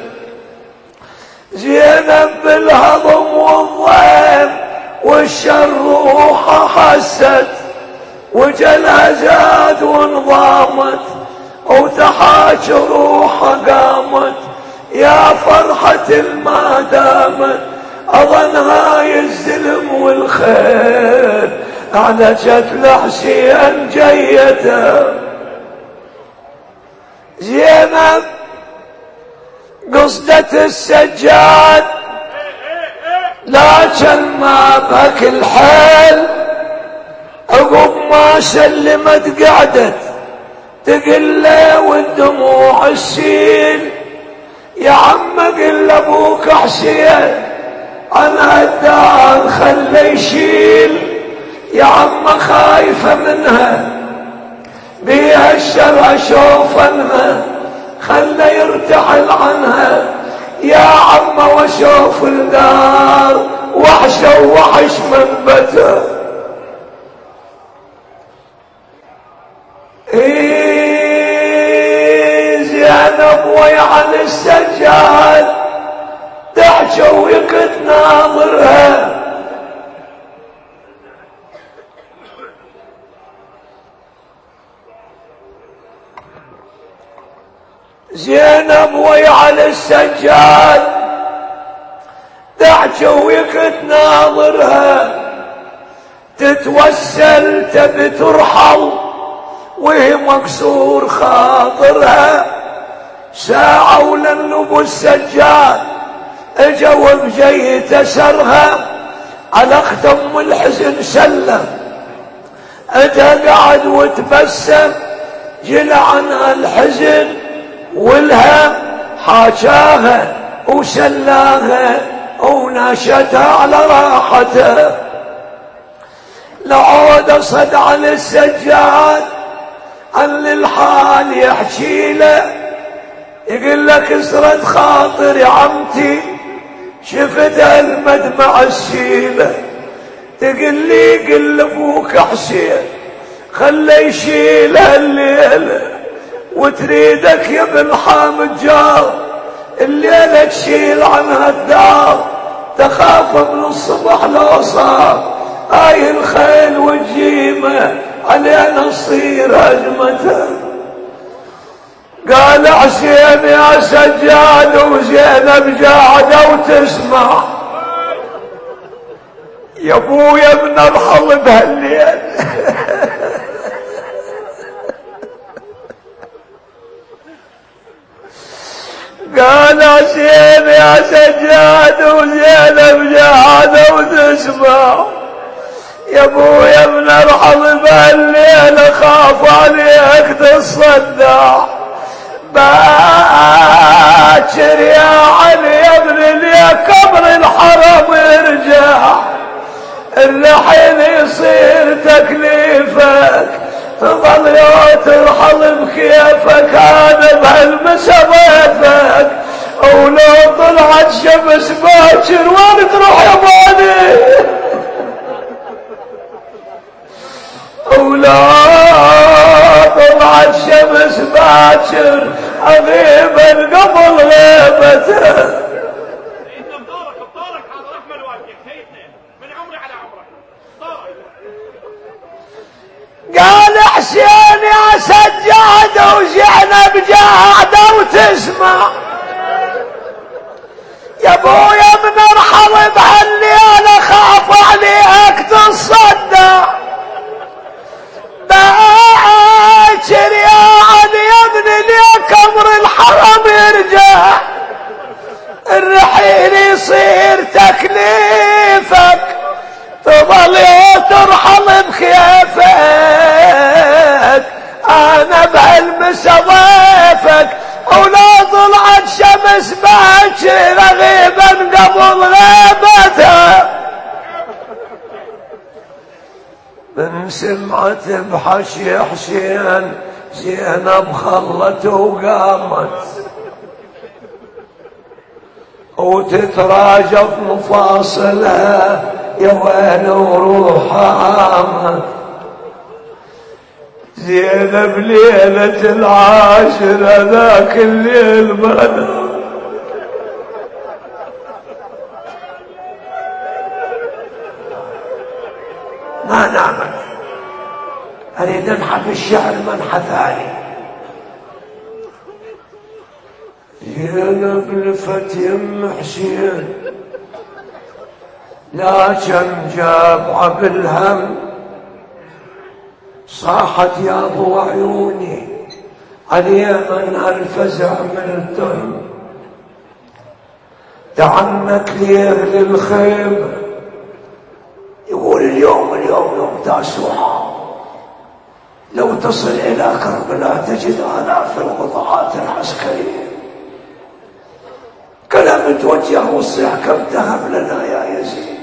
زينب بالهضم والضيم والشر روحها حست، وجلها زاد وانضامت وتحاش روحها قامت. يا فرحة ما دامت أظن هاي الزلم والخير أعلجت لحسين جيته. زينب قصدت السجاد لكن ما بك الحال، عقب ما سلمت قعدت تقل له والدموع السيل. يا عم قل لابوك حسين انا الدار خلي يشيل. يا عم خايفة منها بيها الشر اشوفنها خلي يرتحل عنها. يا عم واشوف الدار وحشة ووحش منبته. ايه زينب ويعن السجاد تحشى ويكت ناظرها. زينب ويعن السجاد تحشى ويكت ناظرها. تتوسل تبي ترحل وهي مكسور خاطرها. ساعة ولن ابو السجاد اجوا بجيت سرها على ختم الحزن سلم. اجا قعد وتبسم جل عنها الحزن والهم حاجاها وسلاها وناشتها على راحته. لعود صد على السجاد عن الحال يحكي له يقول لك اسرد خاطر يا عمتي شفت المدمع السيله. تقول لي قل لابوك حسين خلي يشيلها الليله، وتريدك يا ابن حامد جار الليله تشيل عنها الدار. تخاف من الصبح لو صار هاي الخيل والجيمه علينا تصير هجمته. قال حسين يا سجاد وزينب قاعده وتسمع. يا ابويا بنرحل بهالليل قال حسين يا سجاد وزينب قاعده وتسمع. يا ابويا بنرحل بهالليل اخاف عليك تصدع. باكر يا علي يا ابن لي قبر الحرم ارجع. الحين يصير تكليفك تظل ترحل بكيفك. انا بهالمسا ضيفك ولو طلعت شمس باكر وين تروح يا باني. ولا طلعت شمس باكر اغيبا قبل غيبته. انت بطارك بطارك حاضر احمل وجهك هيتنا من عمري على عمرك طارك. قال حسين يا سجاد وزينب قاعده وتسمع. يا ابويا بنرحل بهالليل اخاف عليك تصدع. باكر يا علي يا ابن ليك امر الحرم يرجع. الرحيل يصير تكليفك تظل ترحل بكيفك. انا بهالمسا ضيفك ولا طلعت شمس باكر غيبا قبل غيبته. من سمعت بحشي حسين زينب خلت وقامت وتتراجف مفاصلها يا وين وروحها عامت. زينب ليلة العاشر ذاك الليل ما نام، ما نامت. أريد أنحت الشعر منحة ثاني. زينب لفت يم حسين لكن جابعة بالهم، صاحت يا ابو عيوني اليمن الفزع من الدم، تعنت لي اهل الخيمه. يقول اليوم اليوم يوم تاسوعا، لو تصل الى كربلاء تجد الاف القطعات العسكريه. كلام توجه والصيح كم تهب لنا يا يزيد،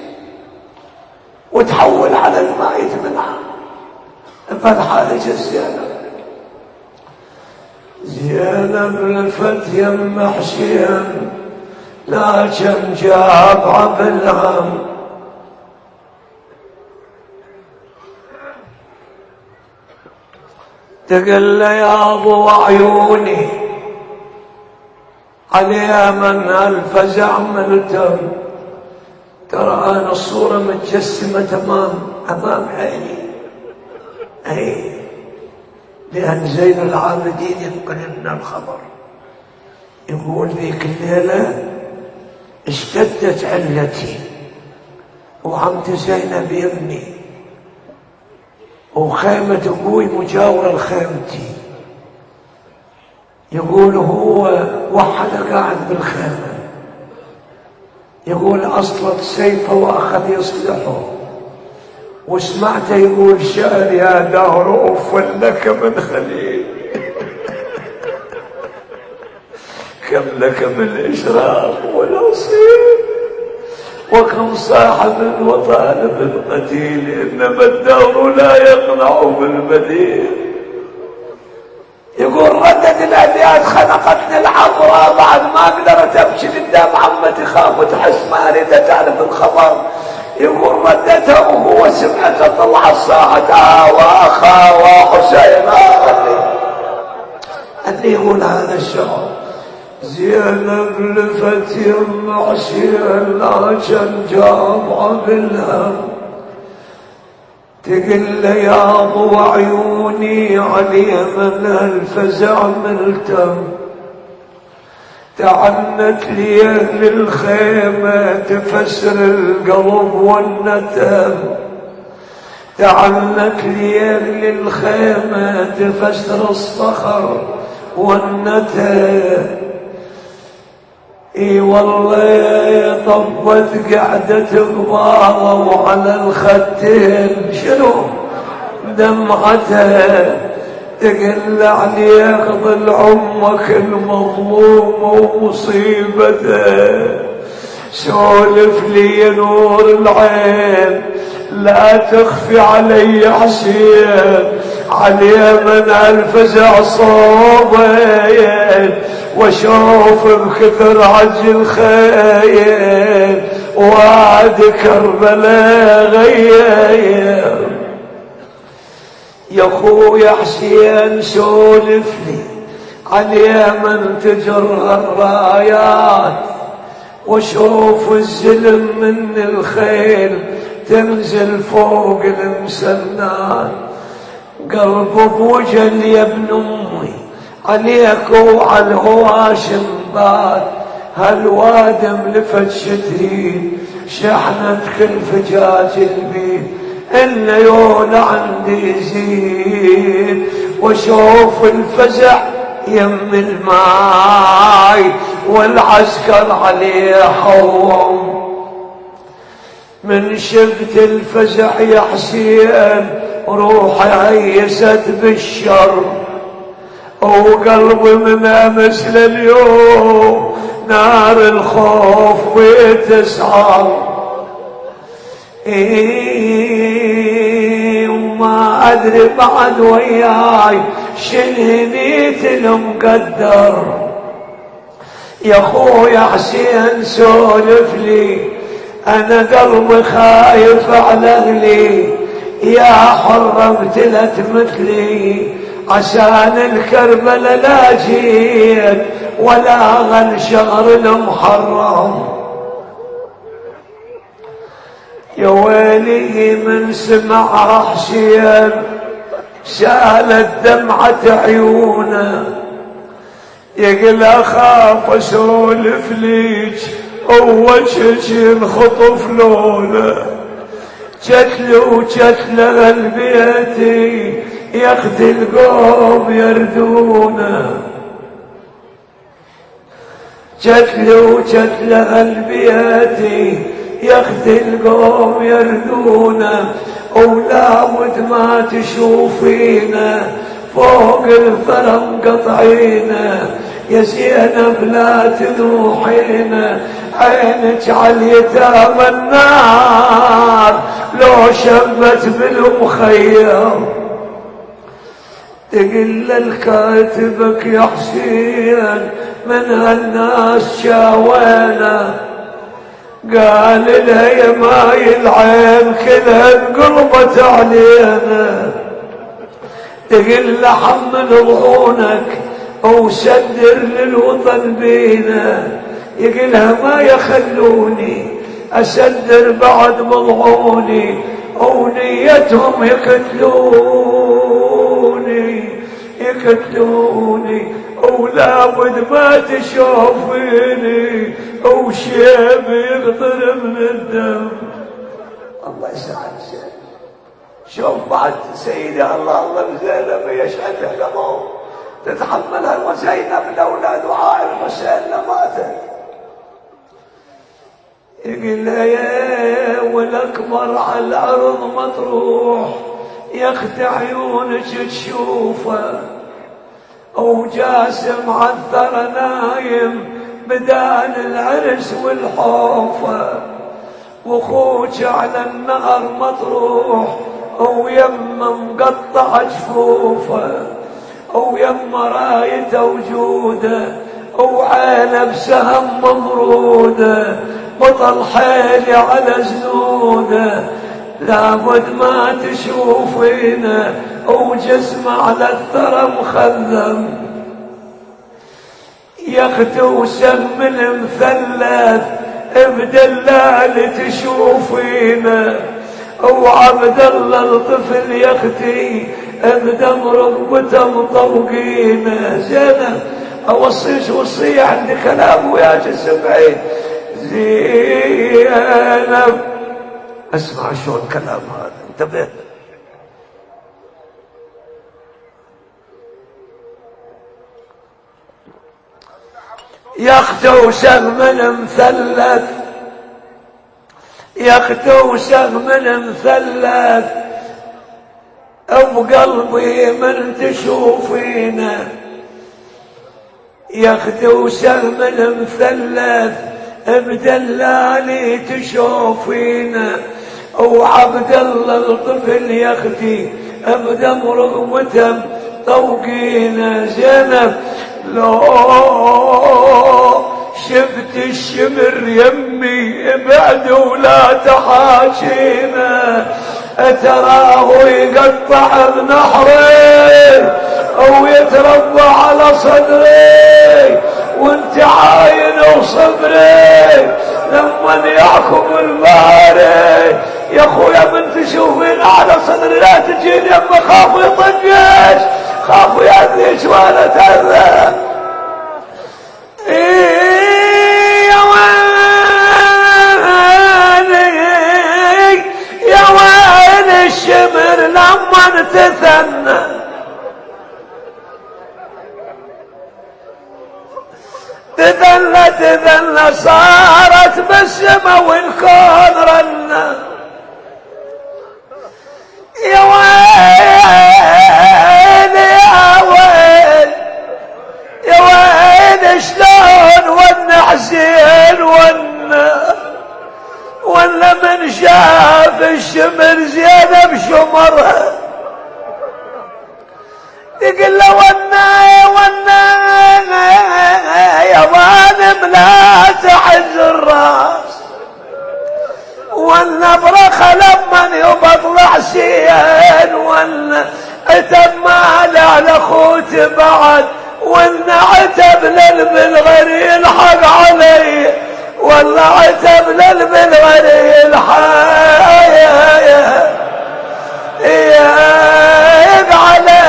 وتحول على المائت منها. فالحالة زينب زينب لفت يم حسين لكن جاب بالهم، تقل يا ابو عيوني علي من الفزع ملتم. ترى انا الصورة متجسمة تمام امام عيني، اي لان زين العابدين ينقل لنا الخبر، يقول ذيك الليلة اشتدت علتي وعمت زينب ابني، وخيمة ابوي مجاورة لخيمتي. يقول هو وحد قاعد بالخيمة، يقول اصلت سيفه واخذ يصلحه، وسمعته يقول شعر يا دهر أف لك من خليل كم لك من إشراف ونصيب، وكم صاحب وطالب قتيل، إنما الدهر لا يقنع بالبديل. يقول ردت الأبيات خنقتني العبرة بعد ما قدرت أمشي قدام عمتي، خاف وتحس ما أريد تعرف الخبر. يقول ردته وهو سمعته طلع الصاحة واخا وحسين اللي يقول هذا الشعر. زينب لفت يم عشير لكن جابعة بالهم، تقل يا ابو عيوني علي من الفزع ملتم، تعنت لي اهل الخيمة تفسر القلب والنتم، تعنت لي اهل الخيمة تفسر الصخر والنتم. اي والله طبت قعدة قبارة وعلى الختين شنو دمعتها، تقل عليك ظل عمك المظلوم ومصيبته. سولف لي نور العين لا تخفي علي حسين، علي من الفزع صوبين، واشوف بكثر عجل خيل وعد كربلاء غير. يا خويا حسين سولف لي عن يمن تجر الرايات، وشوف الزلم من الخيل تنزل فوق المسنات. قلب بوجل يا ابن امي عليك وعلى الهواشم بات، هالوادم لفت شترين شحنت كل فجاج البيت، الليون عندي يزيد وشوف الفزع يم الماي والعسكر عليه حوم. من شفت الفزع يا حسين روحي عيست بالشر، وقلبي من امس لليوم نار الخوف ويتسعر. إيه وما ادري بعد وياي شنهنيت المقدر. يا خويا حسين سولف لي انا قلبي خايف على اهلي، يا حرة ابتلت مثلي عشان الكربلة لا جيت ولا غل شهر المحرم. يا ويلي من سمع حسين سالت دمعة عيونه، يقول اخاف اسولف ليج ووجهك ينخطف لونه. جتله وجتله البيتي ياخذ القوم يردونه، جتله وجتله البيتي ياخذ القوم يردونه. ولابد ما تشوفينا فوق الفرم قطعينا، يا زينب لا تنوحينا، عينك عاليتامى النار لو شبت بالمخيم. تقل الكاتبك يا حسين من هالناس شاوينا، قال لها ما العين كلها انقلبت علينا. تقل حمل ضعونك وسدر للوطن بينا، يقلها ما يخلوني اسدر بعد مضعوني، ونيتهم يقتلوني يقتلوني، ولابد ما تشوفيني وشيب يقطر من الدم. الله يسعد زينب. شوف بعد سيدة الله الله زينب يشهدها لموت تتحملها، وزينب لولا دعاء الحسين لماتت. يقول يا والاكبر على الارض مطروح ياخد عيونك تشوفه، وجاسم عالثرى نايم بدال العرس والحوفه، وخوك على النهر مطروح ويم مقطع جفوفه، ويم رايته وجوده وعينه بسهم ممروده، بطل حيلي على زنوده. لابد ما تشوفينا وجسمه على الثرى مخذم، ياخدوا سهم المثلث بدلال تشوفينا، وعبد الله الطفل يختي بدم ركبته مطوقينا. زينب اوصيش وصيه عندي كلام ويا جسم بعيد. زينب اسمع شو الكلام هذا، انتبه. ياخدوا سهم المثلث ياخدوا سهم المثلث بقلبي من تشوفينا، ياخدوا سهم المثلث بدلالي تشوفينا، وعبد الله الطفل ياخدي بدم رغمته طوقينا. زينب لو شفت الشمر يمي ابعد ولا تحاشينا، تراه يقطع بنحري ويتربى على صدري، وانت عاين وصبري لما يعكم الباري. يا اخويا من تشوفين على صدري لا تجيني، اما خافوا يطقش خافوا يأذيش وانا تأذى. إيه يا ويلي يا ويلي الشمر لما تثنى، تذلى تذلى صارت بالسما والكون رنة. يا ويل يا ويل يا ويل شلون ون حسين ون ولا من شاف الشمر زينب شمرها، تقول له ونا ونا يا ظالم لا تحز الراس، والنبرخ لمن يبطلع سين والعتب مال على خوت بعد والنعتب للبلغري الحق علي والله عتب للبلغري الحق علي.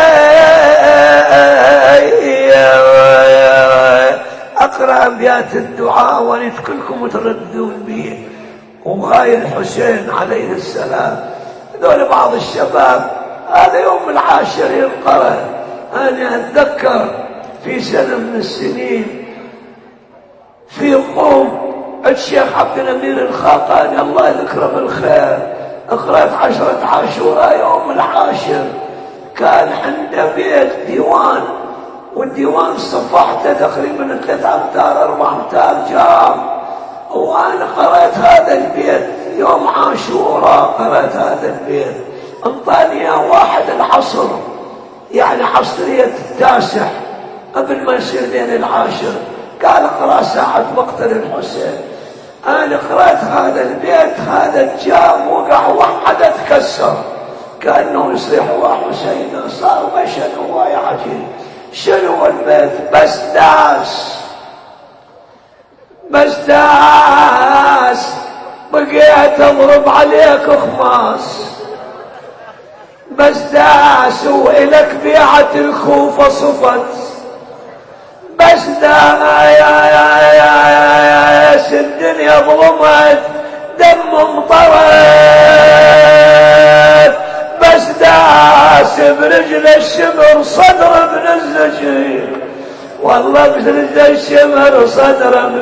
اقرا ابيات الدعاء واريد كلكم تردون به. وغاي الحسين عليه السلام هذول بعض الشباب هذا يوم العاشر ينقرأ. انا اتذكر في سنه من السنين في قوم الشيخ عبد الامير الخاقاني الله يذكره بالخير اقرأت عشرة عاشوراء يوم العاشر. كان عنده بيت ديوان والديوان صفحته تقريبا ثلاثة امتار أربعة امتار جام. وانا قرأت هذا البيت يوم عاشوراء قرأت هذا البيت. انطاني واحد العصر يعني عصرية التاسع قبل ما يصير لين العاشر قال اقرأ ساعة مقتل الحسين. انا قرأت هذا البيت هذا الجام وقع وحده تكسر كأنه يصيح وحسين صار بشن هواي عجيب. شنو البيت؟ بس داس بس داس بقيت اضرب عليك خماس بس داس وإلك بيعة الكوفة صفت بس داس الدنيا ظلمت دم مطرت بس داس برجل الشمر صدر ابن الزكي والله برجل الشمر صدر ابن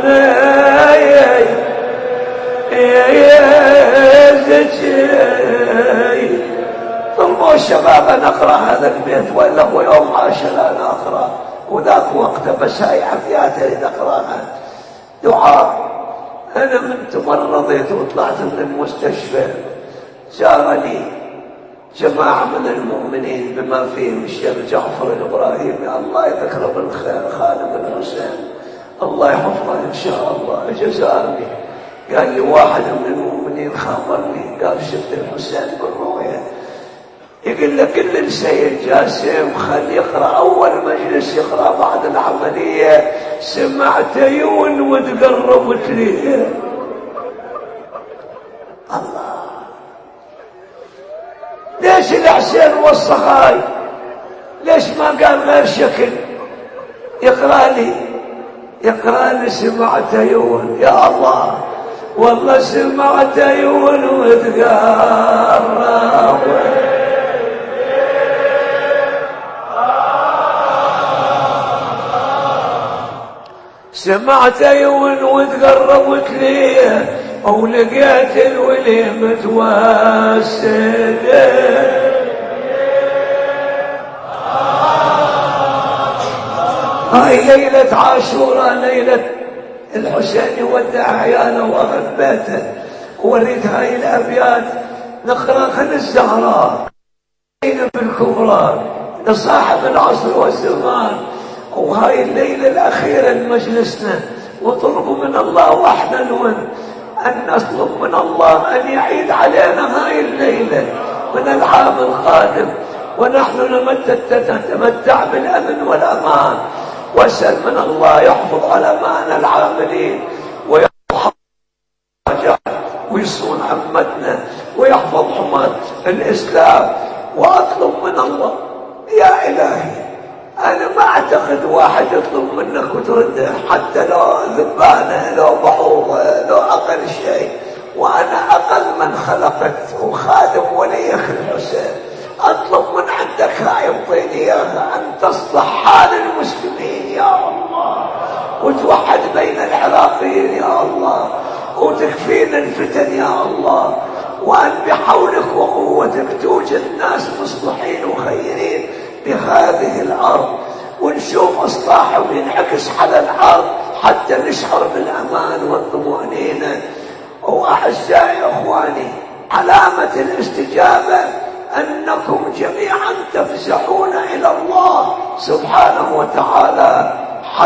الزكي. طلبوا الشباب ان اقرا هذا البيت والا هو يوم عاشر انا اقرا وذاك وقته بس هاي عفيات اريد اقراها. دعاء. انا من تمرضت وطلعت من المستشفى جارني جماعه من المؤمنين بما فيهم الشيخ جعفر الابراهيمي الله يذكره بالخير خالد بن حسين الله يحفظه ان شاء الله. جزاني قال لي واحد من المؤمنين خابرني قال شفت الحسين بالرؤيا يقول لك كل السيد جاسم خلي يقرأ أول مجلس يقرأ بعد العملية سمعت عيون وتقربت لي. الله ليش الحسين والصخاي ليش ما قال غير شكل يقرأ لي يقرأ لي سمعت عيون يا الله والله سمعت عيون وتقرب سمعت عيون وتقربت لي ولقيت الولي متوسل هاي ليلة عاشوراء ليلة الحسين يودع عياله واخذ بيته ووريت هاي الابيات نقرا خل الزهراء بالكبرى لصاحب العصر والزمان. وهاي الليلة الأخيرة لمجلسنا وطلبوا من الله واحنا نون أن نطلب من الله أن يعيد علينا هاي الليلة من العام القادم ونحن نتمتع بالأمن والأمان. واسأل من الله يحفظ علماءنا العاملين ويحفظ ويصون عمتنا ويحفظ حماة الإسلام. وأطلب من الله يا إلهي أنا ما أعتقد واحد يطلب منك وترده حتى لو ذبانة لو بحوضة لو أقل شيء وأنا أقل من خلقت وخادم وليك الحسين أطلب من عندك هاي يعطيني إياها أن تصلح حال المسلمين يا الله وتوحد بين العراقيين يا الله وتكفينا الفتن يا الله وأن بحولك وقوتك توجد ناس مصلحين وخيرين بهذه الأرض ونشوف إصلاحهم ينعكس على الأرض حتى نشعر بالأمان والطمأنينة. وأعزائي أخواني علامة الاستجابة أنكم جميعا تفزعون إلى الله سبحانه وتعالى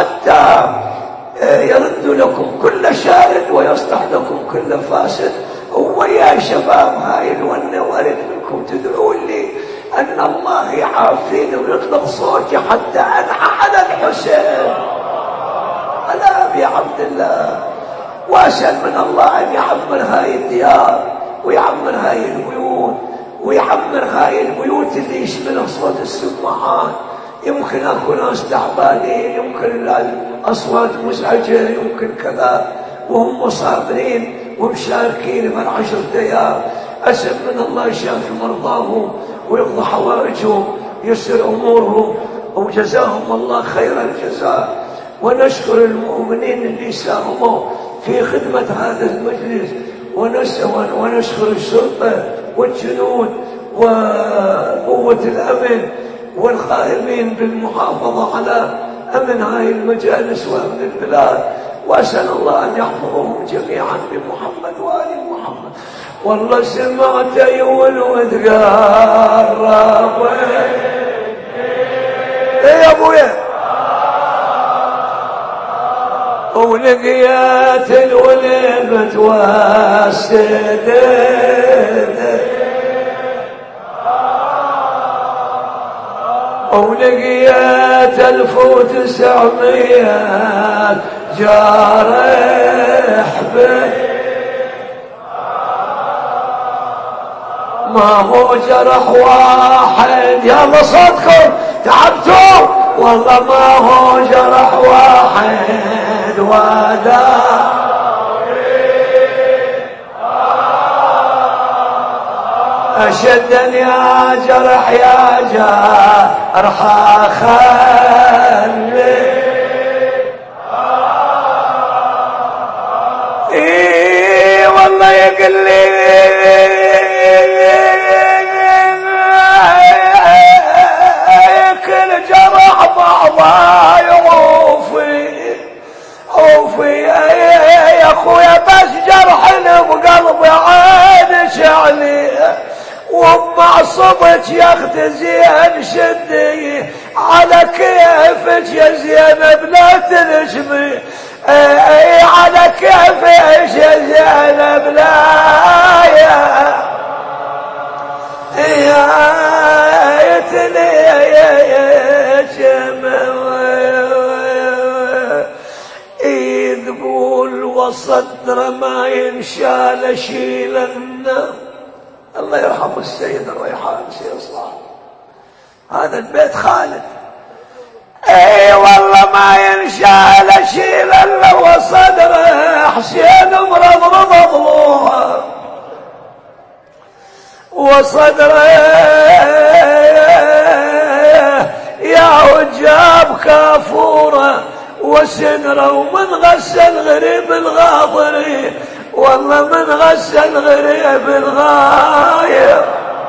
حتى يرد لكم كل شارد ويصلح لكم كل فاسد. ويا شباب هاي الونة وارد منكم تدعون لي أن الله يعافيني ويطلق صوتي حتى أنعى على الحسين على أبي عبد الله، وأسأل من الله أن يعمر هاي الديار ويعمر هاي البيوت ويعمر هاي البيوت اللي يشملها صوت السماعات. يمكن أكو ناس تعبانين، يمكن الأصوات مزعجة، يمكن كذا، وهم صابرين ومشاركين من عشر ديار. أسأل من الله يشافي مرضاهم ويقضي حوائجهم يسر أمورهم، وجزاهم الله خير الجزاء. ونشكر المؤمنين اللي ساهموا في خدمة هذا المجلس، ونشكر الشرطة والجنود وقوة الأمن والقائمين بالمحافظة على أمن هاي المجالس وأمن البلاد. وأسأل الله أن يحفظهم جميعا بمحمد وآل محمد. والله سمعت يولد قرب يا أبويا ولقيت الولد متوسد ولقيت ألف وتسعمية جارح به، ما هو جرح واحد، يلا صدقوا تعبتوا، والله ما هو جرح واحد ودا أشدني يا جرح يا جرح خلي إيه والله يقل لي كل جرح بعضها يوفي عوفي يا اخويا، بس جرح بقلبي عين شعلي وما صبت ياخد زين شدي على كيفك يا زينب لا تنشمي، اي على كيفك يا زينب لا يا يا يتني يا يذبول وصدر ما ينشال شيلنا. الله يرحم السيد الريحان سيد صلاح، هذا البيت خالد. اي والله ما ينشال شيل الا وصدره حسين مرضرض ضلوها وصدره يا وجاب كافوره وسنره، ومن غسل غريب الغاضري، والله من غسل غريب الغاير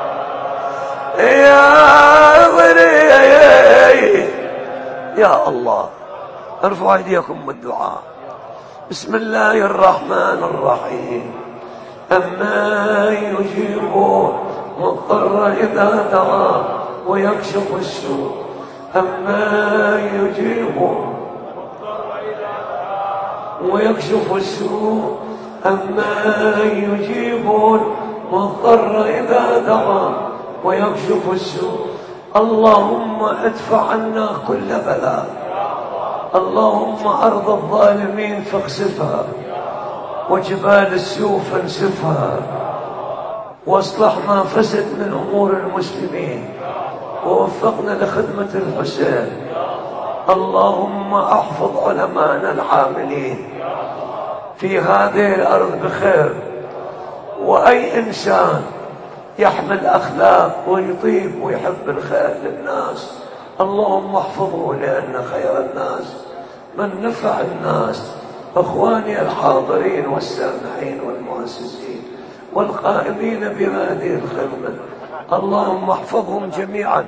يا غريب. يا الله ارفعوا ايديكم بالدعاء. بسم الله الرحمن الرحيم. أما يجيب مضطر إذا دعا ويكشف السوء، أما يجيب ويكشف السوء، أما يجيب مضطر إذا دعا ويكشف السوء. اللهم ادفع عنا كل بلاء، اللهم أرض الظالمين فاخسفها، وجبال السوء فانسفها، واصلح ما فسد من أمور المسلمين، ووفقنا لخدمة الحسين. اللهم احفظ علماءنا العاملين في هذه الأرض بخير، وأي إنسان يحمل أخلاق ويطيب ويحب الخير للناس اللهم احفظه، لأن خير الناس من نفع الناس. أخواني الحاضرين والسامعين والمؤسسين والقائمين بهذه الخدمة اللهم احفظهم جميعا.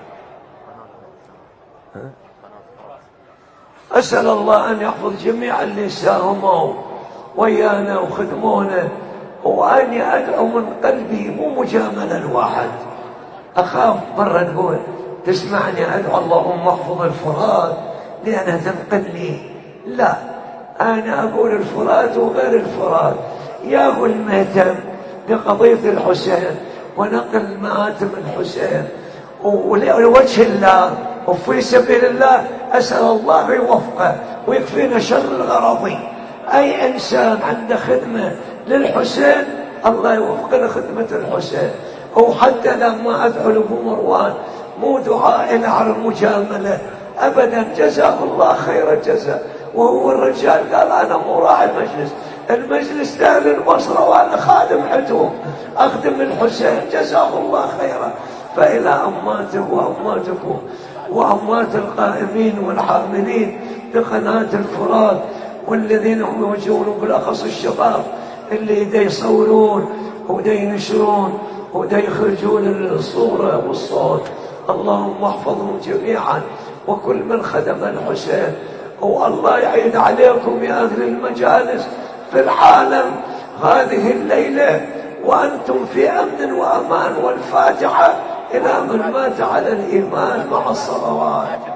أسأل الله أن يحفظ جميع اللي ساهموا ويانا وخدمونا، وأني أدعو من قلبي مو مجاملة الواحد. أخاف مرة نقول تسمعني أدعو اللهم احفظ الفرات لأنها تنقل لي، لا، أنا أقول الفرات وغير الفرات. يا أبو المهتم بقضية الحسين ونقل مآتم الحسين ولوجه الله وفي سبيل الله. أسأل الله يوفقه ويكفينا شر الغرضي. أي إنسان عنده خدمة للحسين الله يوفق لخدمة الحسين. وحتى لما أدعو لأبو مروان مو دعاء على المجاملة أبدا، جزاه الله خير الجزاء. وهو الرجال قال أنا مو راعي المجلس، المجلس لأهل البصرة وأنا خادم عندهم أخدم الحسين جزاه الله خيرا. فإلى أماته وأماتكم وأمات القائمين والحاملين بقناة الفرات والذين هم موجودون بالأخص الشباب اللي دا يصورون ودا ينشرون ودا يخرجون الصورة والصوت، اللهم احفظهم جميعا وكل من خدم الحسين. والله يعيد عليكم يا أهل المجالس في العالم هذه الليلة وأنتم في أمن وأمان. والفاتحة إلى من مات على الإيمان مع الصلوات.